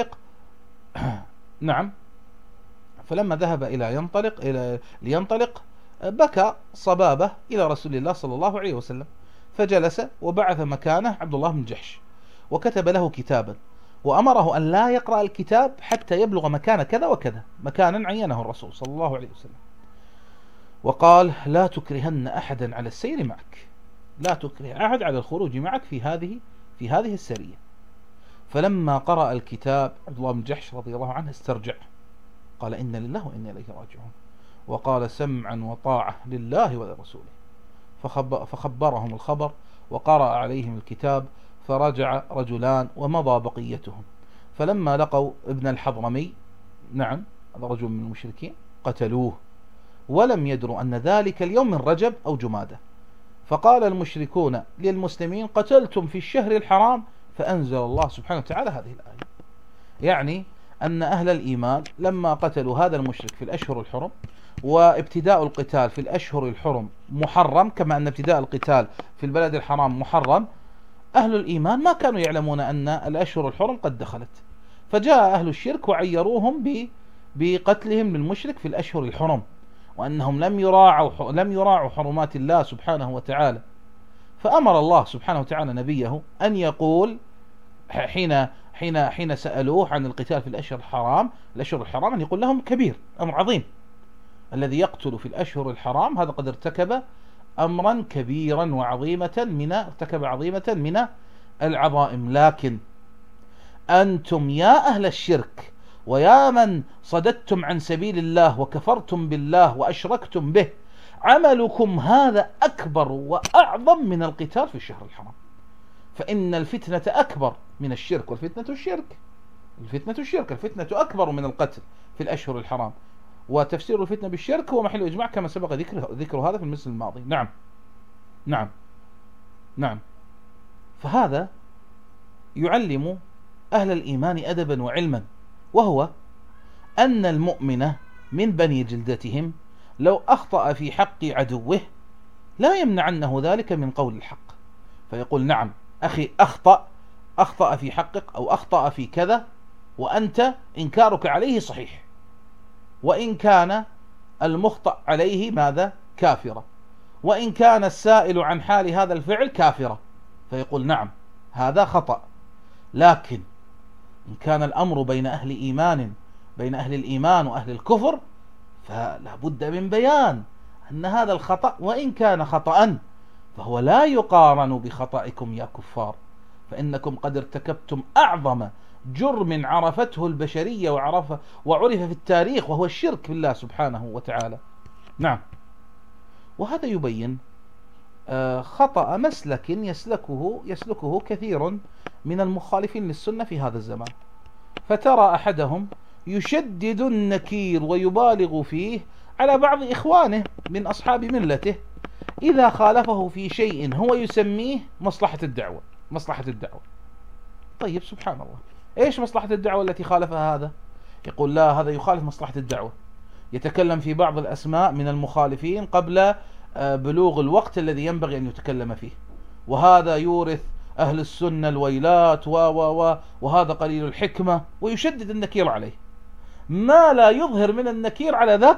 لينطلق بكى صبابة إلى رسول الله صلى الله عليه وسلم، فجلس وبعث مكانه عبد الله بن جحش وكتب له كتابا وأمره أن لا يقرأ الكتاب حتى يبلغ مكان كذا وكذا، مكانا عينه الرسول صلى الله عليه وسلم، وقال لا تكرهن أحدا على السير معك، لا تكره أحد على الخروج معك في هذه السرية. فلما قرأ الكتاب عبد الله بن جحش رضي الله عنه استرجع، قال إن لله وإنا إليه راجعون، وقال سمعا وطاعة لله ولرسوله، فخبرهم الخبر وقرأ عليهم الكتاب، فرجع رجلان ومضى بقيتهم. فلما لقوا ابن الحضرمي، نعم هذا رجل من المشركين، قتلوه ولم يدروا أن ذلك اليوم من رجب أو جمادة. فقال المشركون للمسلمين قتلتم في الشهر الحرام، فأنزل الله سبحانه وتعالى هذه الآية، يعني أن أهل الإيمان لما قتلوا هذا المشرك في الأشهر الحرم، وابتداء القتال في الأشهر الحرم محرم كما أن ابتداء القتال في البلد الحرام محرم، أهل الإيمان ما كانوا يعلمون أن الأشهر الحرم قد دخلت، فجاء أهل الشرك وعيروهم بقتلهم للمشرك في الأشهر الحرم، وأنهم لم يراعوا حرمات الله سبحانه وتعالى. فأمر الله سبحانه وتعالى نبيه أن يقول حين سألوه عن القتال في الأشهر الحرام أن يقول لهم كبير، أمر عظيم، الذي يقتل في الأشهر الحرام هذا قد ارتكب أمرا كبيرا ارتكب عظيمة من العظائم. لكن أنتم يا أهل الشرك ويا من صددتم عن سبيل الله وكفرتم بالله وأشركتم به، عملكم هذا أكبر وأعظم من القتال في الشهر الحرام، فإن الفتنة أكبر من الشرك، والفتنة الفتنة أكبر من القتل في الأشهر الحرام. وتفسير الفتنة بالشرك هو محل إجماع كما سبق ذكر هذا في المثل الماضي. نعم. فهذا يعلم أهل الإيمان أدبا وعلما، وهو أن المؤمن من بني جلدتهم لو أخطأ في حق عدوه لا يمنعنه ذلك من قول الحق، فيقول نعم أخي أخطأ في حقك أو أخطأ في كذا، وأنت إنكارك عليه صحيح، وإن كان المخطئ عليه ماذا؟ كافرة، وإن كان السائل عن حال هذا الفعل كافرة، فيقول نعم هذا خطأ. لكن إن كان الأمر بين أهل الإيمان وأهل الكفر، فلا بد من بيان أن هذا الخطأ وإن كان خطأ فهو لا يقارن بخطئكم يا كفار، فإنكم قد ارتكبتم أعظم جرم عرفته البشرية وعرف في التاريخ، وهو الشرك بالله سبحانه وتعالى. نعم. وهذا يبين خطأ مسلك يسلكه كثير من المخالفين للسنة في هذا الزمان، فترى أحدهم يشدد النكير ويبالغ فيه على بعض إخوانه من أصحاب ملته إذا خالفه في شيء هو يسميه مصلحة الدعوة. طيب سبحان الله، إيش مصلحة الدعوة التي خالفها هذا؟ يقول لا هذا يخالف مصلحة الدعوة، يتكلم في بعض الأسماء من المخالفين قبل بلوغ الوقت الذي ينبغي أن يتكلم فيه، وهذا يورث أهل السنة الويلات وهذا قليل الحكمة، ويشدد النكير عليه، ما لا يظهر من النكير على ذاك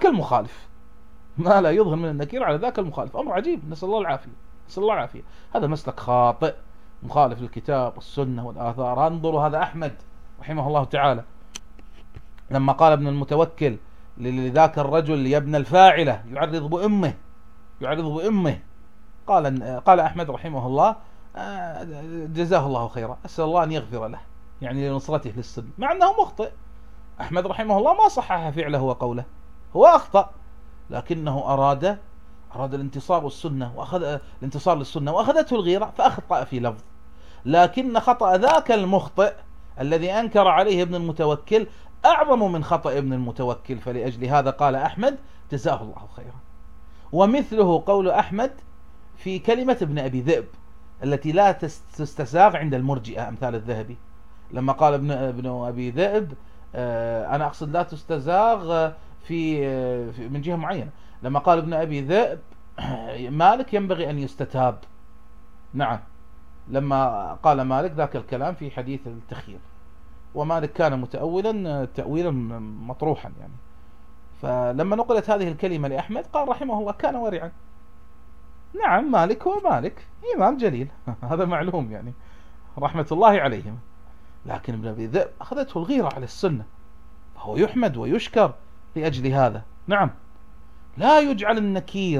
المخالف. أمر عجيب، نسأل الله العافية. هذا مسلك خاطئ مخالف للكتاب والسنة والآثار. انظروا هذا أحمد رحمه الله تعالى لما قال ابن المتوكل لذاك الرجل يا ابن الفاعلة يعرض بأمه، قال أحمد رحمه الله جزاه الله خيرا، أسأل الله أن يغفر له، يعني لنصرته للسنة، مع أنه مخطئ. أحمد رحمه الله ما صحح فعله وقوله، هو أخطأ، لكنه أراد الانتصار للسنة وأخذته الغيرة فأخطأ في لفظ، لكن خطأ ذاك المخطئ الذي أنكر عليه ابن المتوكل أعظم من خطأ ابن المتوكل، فلأجل هذا قال أحمد جزاه الله خيرا. ومثله قول أحمد في كلمة ابن أبي ذئب التي لا تستساغ عند المرجئة أمثال الذهبي، لما قال ابن أبي ذئب أنا أقصد لا تستساغ من جهة معينة، لما قال ابن أبي ذئب مالك ينبغي أن يستتاب. نعم، لما قال مالك ذاك الكلام في حديث التخيير، ومالك كان تأويلا مطروحا يعني. فلما نقلت هذه الكلمة لأحمد قال رحمه الله كان ورعا. نعم، مالك هو مالك إمام جليل هذا معلوم يعني رحمة الله عليهم، لكن ابن أبي ذئب أخذته الغيرة على السنة، فهو يحمد ويشكر لأجل هذا. نعم، لا يجعل النكير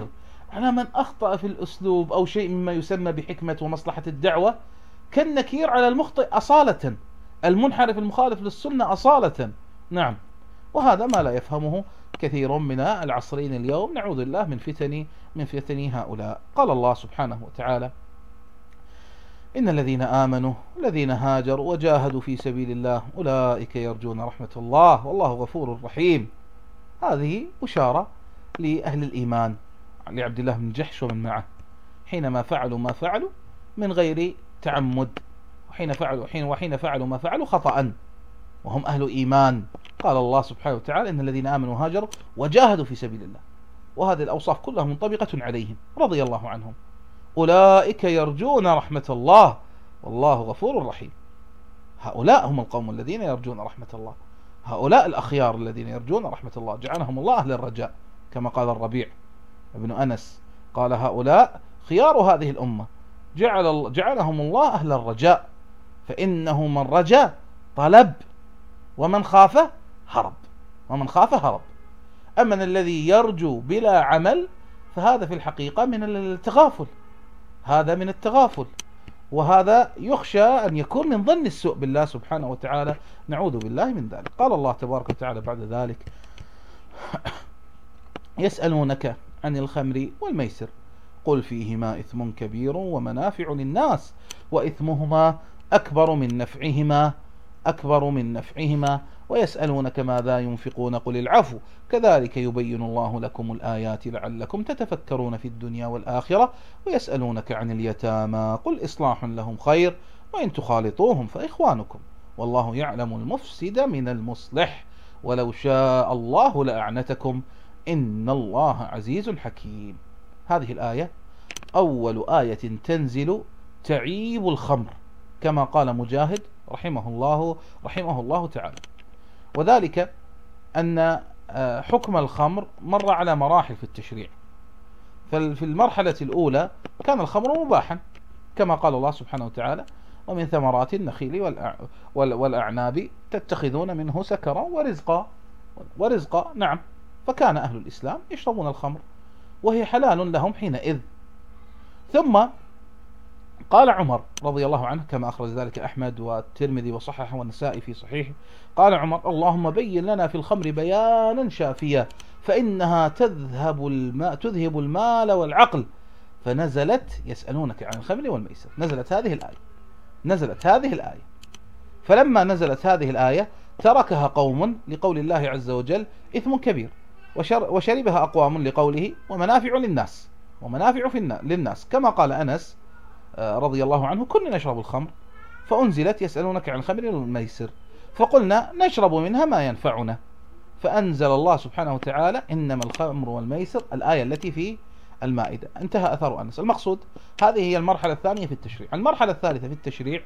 على من أخطأ في الأسلوب أو شيء مما يسمى بحكمة ومصلحة الدعوة كالنكير على المخطئ أصالة، المنحرف المخالف للسنة أصالة. نعم، وهذا ما لا يفهمه كثير من العصرين اليوم، نعوذ الله من فتن هؤلاء. قال الله سبحانه وتعالى: إن الذين آمنوا الذين هاجروا وجاهدوا في سبيل الله أولئك يرجون رحمة الله والله غفور رحيم. هذه بشارة لأهل الإيمان، لعبد الله بن جحش ومن معه، حينما فعلوا ما فعلوا من غير تعمد، وحين فعلوا ما فعلوا خطأ وهم أهل إيمان. قال الله سبحانه وتعالى: إن الذين آمنوا هاجروا وجاهدوا في سبيل الله، وهذه الأوصاف كلها منطبقة عليهم رضي الله عنهم. أولئك يرجون رحمة الله والله غفور رحيم. هؤلاء هم القوم الذين يرجون رحمة الله، هؤلاء الأخيار الذين يرجون رحمة الله، جعلهم الله أهل الرجاء، كما قال الربيع ابن أنس، قال: هؤلاء خيار هذه الأمة جعلهم الله أهل الرجاء، فإنه من رجا طلب ومن خاف هرب. أما الذي يرجو بلا عمل فهذا في الحقيقة من التغافل، هذا من التغافل، وهذا يخشى أن يكون من ظن السوء بالله سبحانه وتعالى، نعوذ بالله من ذلك. قال الله تبارك وتعالى بعد ذلك: يسألونك عن الخمر والميسر قل فيهما إثم كبير ومنافع للناس وإثمهما أكبر من نفعهما ويسألونك ماذا ينفقون قل العفو كذلك يبين الله لكم الآيات لعلكم تتفكرون في الدنيا والآخرة ويسألونك عن اليتامى قل إصلاح لهم خير وإن تخالطوهم فإخوانكم والله يعلم المفسد من المصلح ولو شاء الله لأعنتكم إن الله عزيز حكيم. هذه الآية أول آية تنزل تعيب الخمر كما قال مجاهد رحمه الله تعالى، وذلك أن حكم الخمر مر على مراحل في التشريع. ففي المرحلة الأولى كان الخمر مباحا كما قال الله سبحانه وتعالى: ومن ثمرات النخيل والأعناب تتخذون منه سكرا ورزقا. نعم، فكان أهل الإسلام يشربون الخمر وهي حلال لهم حينئذ. ثم قال عمر رضي الله عنه كما أخرج ذلك أحمد والترمذي وصححه والنسائي في صحيحه، قال عمر: اللهم بين لنا في الخمر بيانا شافيا فإنها تذهب المال والعقل. فنزلت يسألونك عن الخمر والميسر، نزلت هذه الآية. فلما نزلت هذه الآية تركها قوم لقول الله عز وجل إثم كبير، وشربها أقوام لقوله ومنافع للناس كما قال أنس رضي الله عنه: كنا نشرب الخمر فأنزلت يسألونك عن الخمر والميسر فقلنا نشرب منها ما ينفعنا، فأنزل الله سبحانه وتعالى إنما الخمر والميسر، الآية التي في المائدة. انتهى أثر أنس. المقصود هذه هي المرحلة الثانية في التشريع. المرحلة الثالثة في التشريع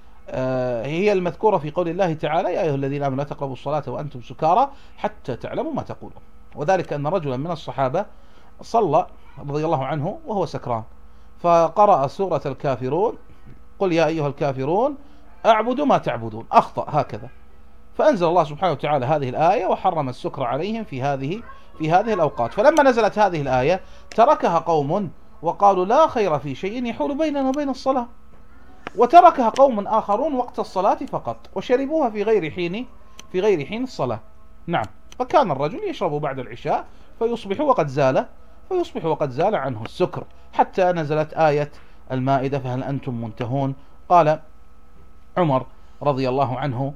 هي المذكورة في قول الله تعالى: يا أيها الذين آمنوا لا تقربوا الصلاة وأنتم سكارى حتى تعلموا ما تقولون. وذلك أن رجلا من الصحابة صلى رضي الله عنه وهو سكران، فقرأ سورة الكافرون: قل يا أيها الكافرون أعبد ما تعبدون، أخطأ هكذا، فأنزل الله سبحانه وتعالى هذه الآية وحرم السكر عليهم في هذه الأوقات. فلما نزلت هذه الآية تركها قوم وقالوا لا خير في شيء يحول بيننا وبين الصلاة، وتركها قوم آخرون وقت الصلاة فقط وشربوها في غير حين الصلاة. نعم، فكان الرجل يشرب بعد العشاء فيصبح وقد زال عنه السكر، حتى نزلت آية المائدة: فهل أنتم منتهون؟ قال عمر رضي الله عنه: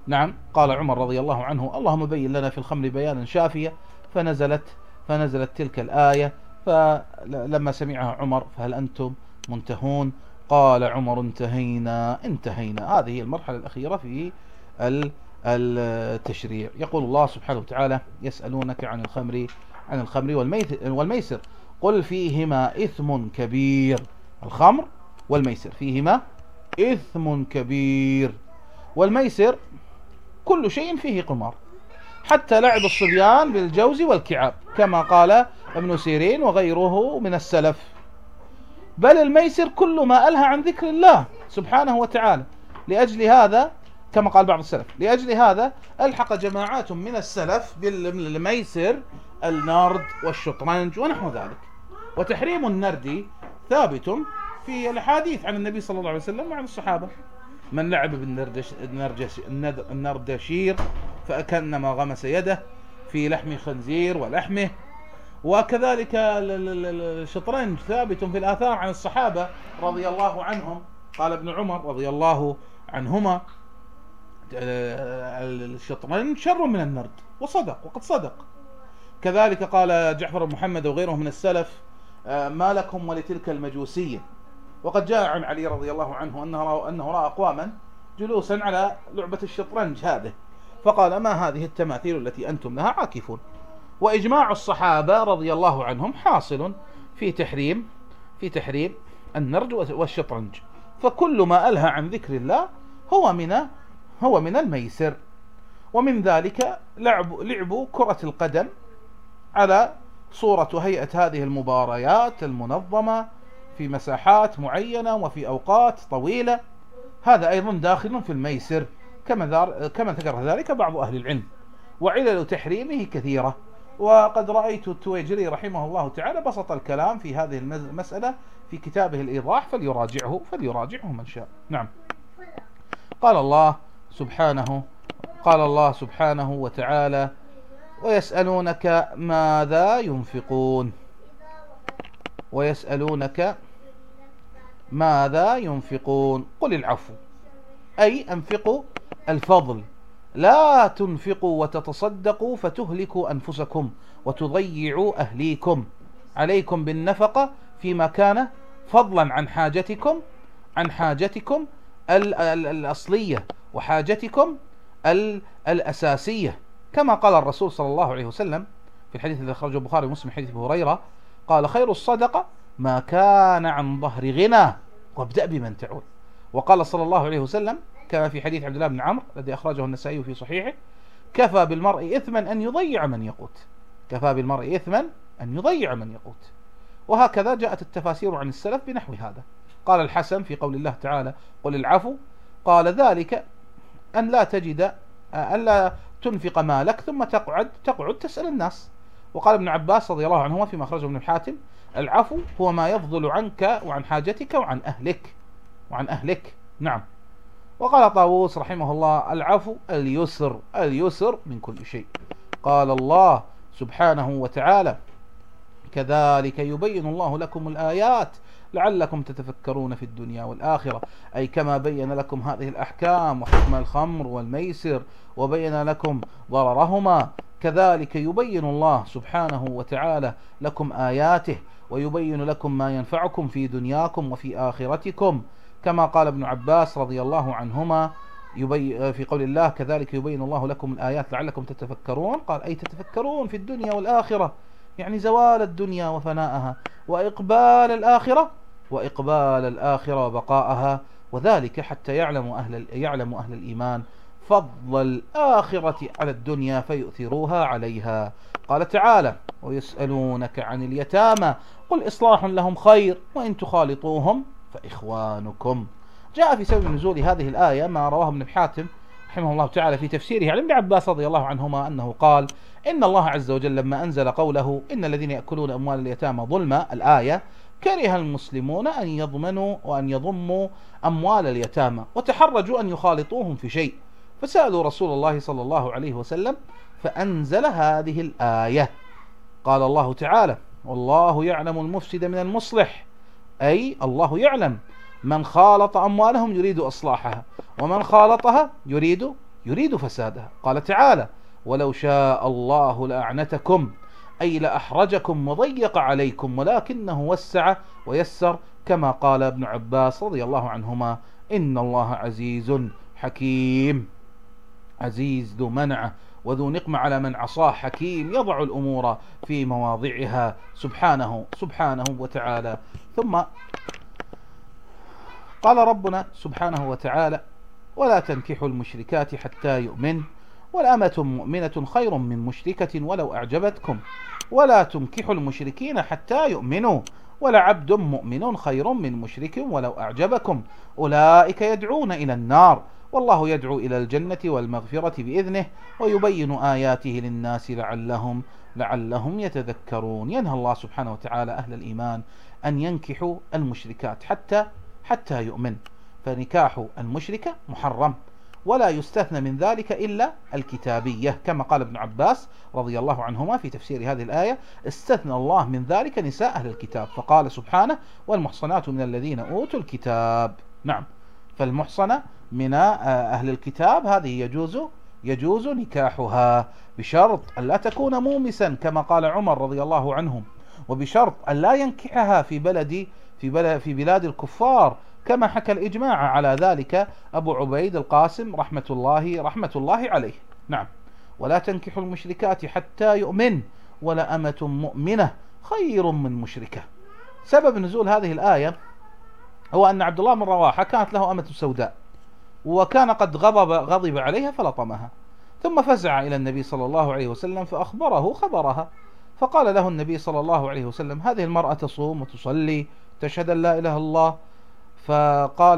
اللهم بين لنا في الخمر بيانا شافيا. فنزلت تلك الآية، فلما سمعها عمر: فهل أنتم منتهون؟ قال عمر: انتهينا. هذه هي المرحلة الأخيرة في التشريع. يقول الله سبحانه وتعالى: يسألونك عن الخمر والميسر قل فيهما إثم كبير. الخمر والميسر فيهما إثم كبير، والميسر كل شيء فيه قمار، حتى لعب الصبيان بالجوز والكعاب كما قال ابن سيرين وغيره من السلف، بل الميسر كل ما ألهى عن ذكر الله سبحانه وتعالى. لأجل هذا كما قال بعض السلف، لأجل هذا ألحق جماعات من السلف بالميسر النارد والشطرنج ونحو ذلك، وتحريم النرد ثابت في الحديث عن النبي صلى الله عليه وسلم وعن الصحابة: من لعب بالنردشير فأكنما غمس يده في لحم خنزير ولحمه. وكذلك الشطرنج ثابت في الآثار عن الصحابة رضي الله عنهم. قال ابن عمر رضي الله عنهما: الشطرنج شر من النرد، وصدق، وقد صدق. كذلك قال جعفر بن محمد وغيره من السلف: ما لكم ولتلك المجوسية. وقد جاء عن علي رضي الله عنه أنه رأى أقواما جلوسا على لعبة الشطرنج هذه، فقال: ما هذه التماثيل التي أنتم لها عاكفون. وإجماع الصحابة رضي الله عنهم حاصل في تحريم النرد والشطرنج. فكل ما ألهى عن ذكر الله هو من الميسر. ومن ذلك لعب كرة القدم على صورة هيئة هذه المباريات المنظمة في مساحات معينة وفي أوقات طويلة، هذا أيضا داخل في الميسر، كما ذكر ذلك بعض أهل العلم. وعلل تحريمه كثيرة، وقد رأيت التويجري رحمه الله تعالى بسط الكلام في هذه المسألة في كتابه الإيضاح، فليراجعه من شاء. نعم. قال الله سبحانه وتعالى: ويسألونك ماذا ينفقون قل العفو، أي أنفقوا الفضل، لا تنفقوا وتتصدقوا فتهلكوا أنفسكم وتضيعوا أهليكم، عليكم بالنفقة فيما كان فضلا عن حاجتكم الأصلية وحاجتكم الأساسية، كما قال الرسول صلى الله عليه وسلم في الحديث الذي أخرجه البخاري ومسلم حديث أبي هريرة قال: خير الصدقة ما كان عن ظهر غنى وابدأ بمن تعول. وقال صلى الله عليه وسلم كما في حديث عبد الله بن عمرو الذي أخرجه النسائي في صحيحه: كفى بالمرء إثما أن يضيع من يقوت. وهكذا جاءت التفاسير عن السلف بنحو هذا. قال الحسن في قول الله تعالى: قل العفو، قال: ذلك أن لا تنفق مالك ثم تقعد تسأل الناس. وقال ابن عباس رضي الله عنهما فيما أخرجه ابن حاتم: العفو هو ما يفضل عنك وعن حاجتك وعن أهلك. نعم. وقال طاووس رحمه الله: العفو اليسر من كل شيء. قال الله سبحانه وتعالى: كذلك يبين الله لكم الآيات لعلكم تتفكرون في الدنيا والآخرة، أي كما بين لكم هذه الأحكام وحكم الخمر والميسر وبين لكم ضررهما، كذلك يبين الله سبحانه وتعالى لكم آياته ويبين لكم ما ينفعكم في دنياكم وفي آخرتكم، كما قال ابن عباس رضي الله عنهما في قول الله: كذلك يبين الله لكم الآيات لعلكم تتفكرون، قال: أي تتفكرون في الدنيا والآخرة، يعني زوال الدنيا وفناءها، وإقبال الآخرة وبقاءها، وذلك حتى يعلم أهل الإيمان فضل الآخرة على الدنيا فيؤثروها عليها. قال تعالى: ويسألونك عن اليتامى قل إصلاح لهم خير وإن تخالطوهم فإخوانكم. جاء في سبب نزول هذه الآية ما رواه ابن حاتم رحمه الله تعالى في تفسيره عن ابن عباس رضي الله عنهما أنه قال: إن الله عز وجل لما أنزل قوله: إن الذين يأكلون أموال اليتامى ظلما، الآية، كره المسلمون أن يضمنوا وأن يضموا أموال اليتامى، وتحرجوا أن يخالطوهم في شيء، فسألوا رسول الله صلى الله عليه وسلم فأنزل هذه الآية. قال الله تعالى: والله يعلم المفسد من المصلح، أي الله يعلم من خالط أموالهم يريد إصلاحها، ومن خالطها يريد فسادها. قال تعالى: ولو شاء الله لأعنتكم، أي لأحرجكم وضيق عليكم، ولكنه وسع ويسر، كما قال ابن عباس رضي الله عنهما: إن الله عزيز حكيم، عزيز ذو منعة وذو نقمة على من عصاه، حكيم يضع الأمور في مواضعها سبحانه وتعالى. ثم قال ربنا سبحانه وتعالى: ولا تنكحوا المشركات حتى يؤمن، والأمة مؤمنة خير من مشركة ولو أعجبتكم، ولا تنكحوا المشركين حتى يؤمنوا، ولعبد مؤمن خير من مشرك ولو أعجبكم، أولئك يدعون إلى النار والله يدعو إلى الجنة والمغفرة بإذنه ويبين آياته للناس لعلهم يتذكرون. ينهى الله سبحانه وتعالى أهل الإيمان أن ينكحوا المشركات حتى يؤمن، فنكاح المشركة محرم، ولا يستثنى من ذلك إلا الكتابية، كما قال ابن عباس رضي الله عنهما في تفسير هذه الآية: استثنى الله من ذلك نساء أهل الكتاب، فقال سبحانه: والمحصنات من الذين أوتوا الكتاب. نعم، فالمحصنة من أهل الكتاب هذه يجوز نكاحها، بشرط أن لا تكون مومسا كما قال عمر رضي الله عنهم، وبشرط أن لا ينكحها في بلاد الكفار، كما حكى الإجماع على ذلك أبو عبيد القاسم رحمة الله عليه. نعم، ولا تنكحوا المشركات حتى يؤمن ولأمة مؤمنة خير من مشركة. سبب نزول هذه الآية هو أن عبد الله بن رواحة كانت له أمة سوداء، وكان قد غضب عليها فلطمها، ثم فزع إلى النبي صلى الله عليه وسلم فأخبره خبرها، فقال له النبي صلى الله عليه وسلم: هذه المرأة تصوم وتصلي تشهد أن لا إله إلا الله. فقال: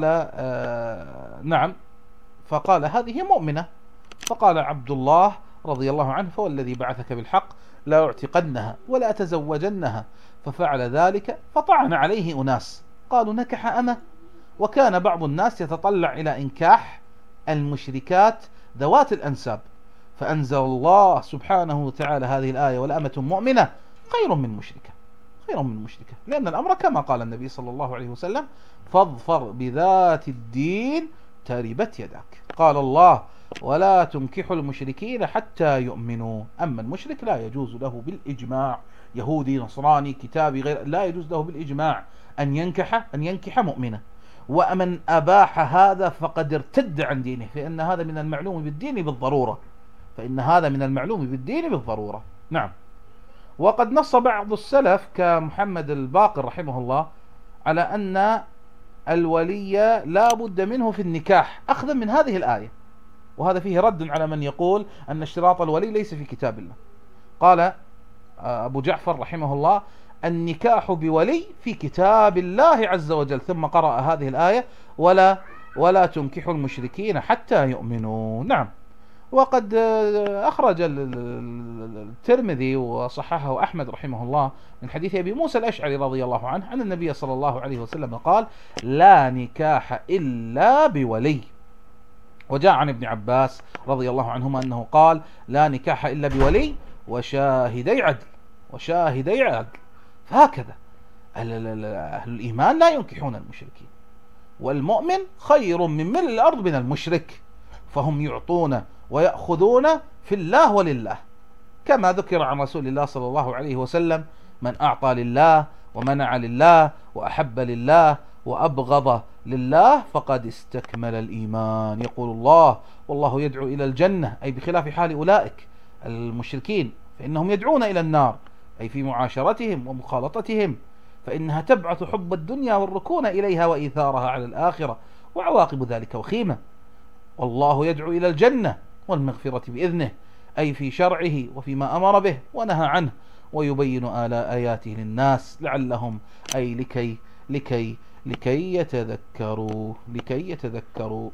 نعم. فقال: هذه مؤمنة. فقال عبد الله رضي الله عنه: فوالذي بعثك بالحق لا أعتقنها ولا أتزوجنها. ففعل ذلك، فطعن عليه أناس قالوا: نكح أمه. وكان بعض الناس يتطلع إلى إنكاح المشركات ذوات الأنساب، فأنزل الله سبحانه وتعالى هذه الآية: والأمة مؤمنة خير من مشركة، لأن الأمر كما قال النبي صلى الله عليه وسلم: فاظفر بذات الدين تربت يدك. قال الله: ولا تنكحوا المشركين حتى يؤمنوا. أما المشرك لا يجوز له بالإجماع، يهودي نصراني كتابي غير، لا يجوز له بالإجماع أن ينكح مؤمنة، ومن أباح هذا فقد ارتد عن دينه، فإن هذا من المعلوم بالدين بالضرورة. نعم. وقد نص بعض السلف كمحمد الباقر رحمه الله على أن الولي لا بد منه في النكاح أخذا من هذه الآية، وهذا فيه رد على من يقول أن اشتراط الولي ليس في كتاب الله. قال أبو جعفر رحمه الله: النكاح بولي في كتاب الله عز وجل، ثم قرأ هذه الآية: ولا تنكحوا المشركين حتى يؤمنوا. نعم. وقد أخرج الترمذي وصححه أحمد رحمه الله من حديث أبي موسى الأشعري رضي الله عنه أن النبي صلى الله عليه وسلم قال: لا نكاح إلا بولي. وجاء عن ابن عباس رضي الله عنهما أنه قال: لا نكاح إلا بولي وشاهدي عدل. فهكذا أهل الإيمان لا ينكحون المشركين، والمؤمن خير من ملء الأرض من المشرك، فهم يعطون ويأخذون في الله ولله، كما ذكر عن رسول الله صلى الله عليه وسلم: من أعطى لله ومنع لله وأحب لله وأبغض لله فقد استكمل الإيمان. يقول الله: والله يدعو إلى الجنة، أي بخلاف حال أولئك المشركين فإنهم يدعون إلى النار، أي في معاشرتهم ومخالطتهم، فإنها تبعث حب الدنيا والركون إليها وإيثارها على الآخرة، وعواقب ذلك وخيمة. والله يدعو إلى الجنة والمغفرة بإذنه، أي في شرعه وفيما أمر به ونهى عنه، ويبين آياته للناس لعلهم، أي لكي يتذكروا.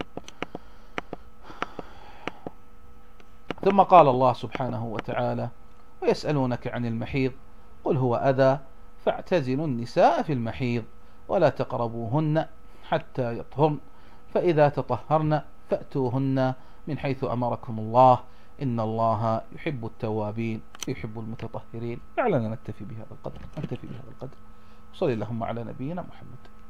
ثم قال الله سبحانه وتعالى: ويسألونك عن المحيض قل هو أذى فاعتزلوا النساء في المحيض ولا تقربوهن حتى يطهرن فإذا تطهرن فأتوهن من حيث أمركم الله إن الله يحب التوابين يحب المتطهرين. لعلنا نكتفي بهذا القدر. صلى اللهم على نبينا محمد.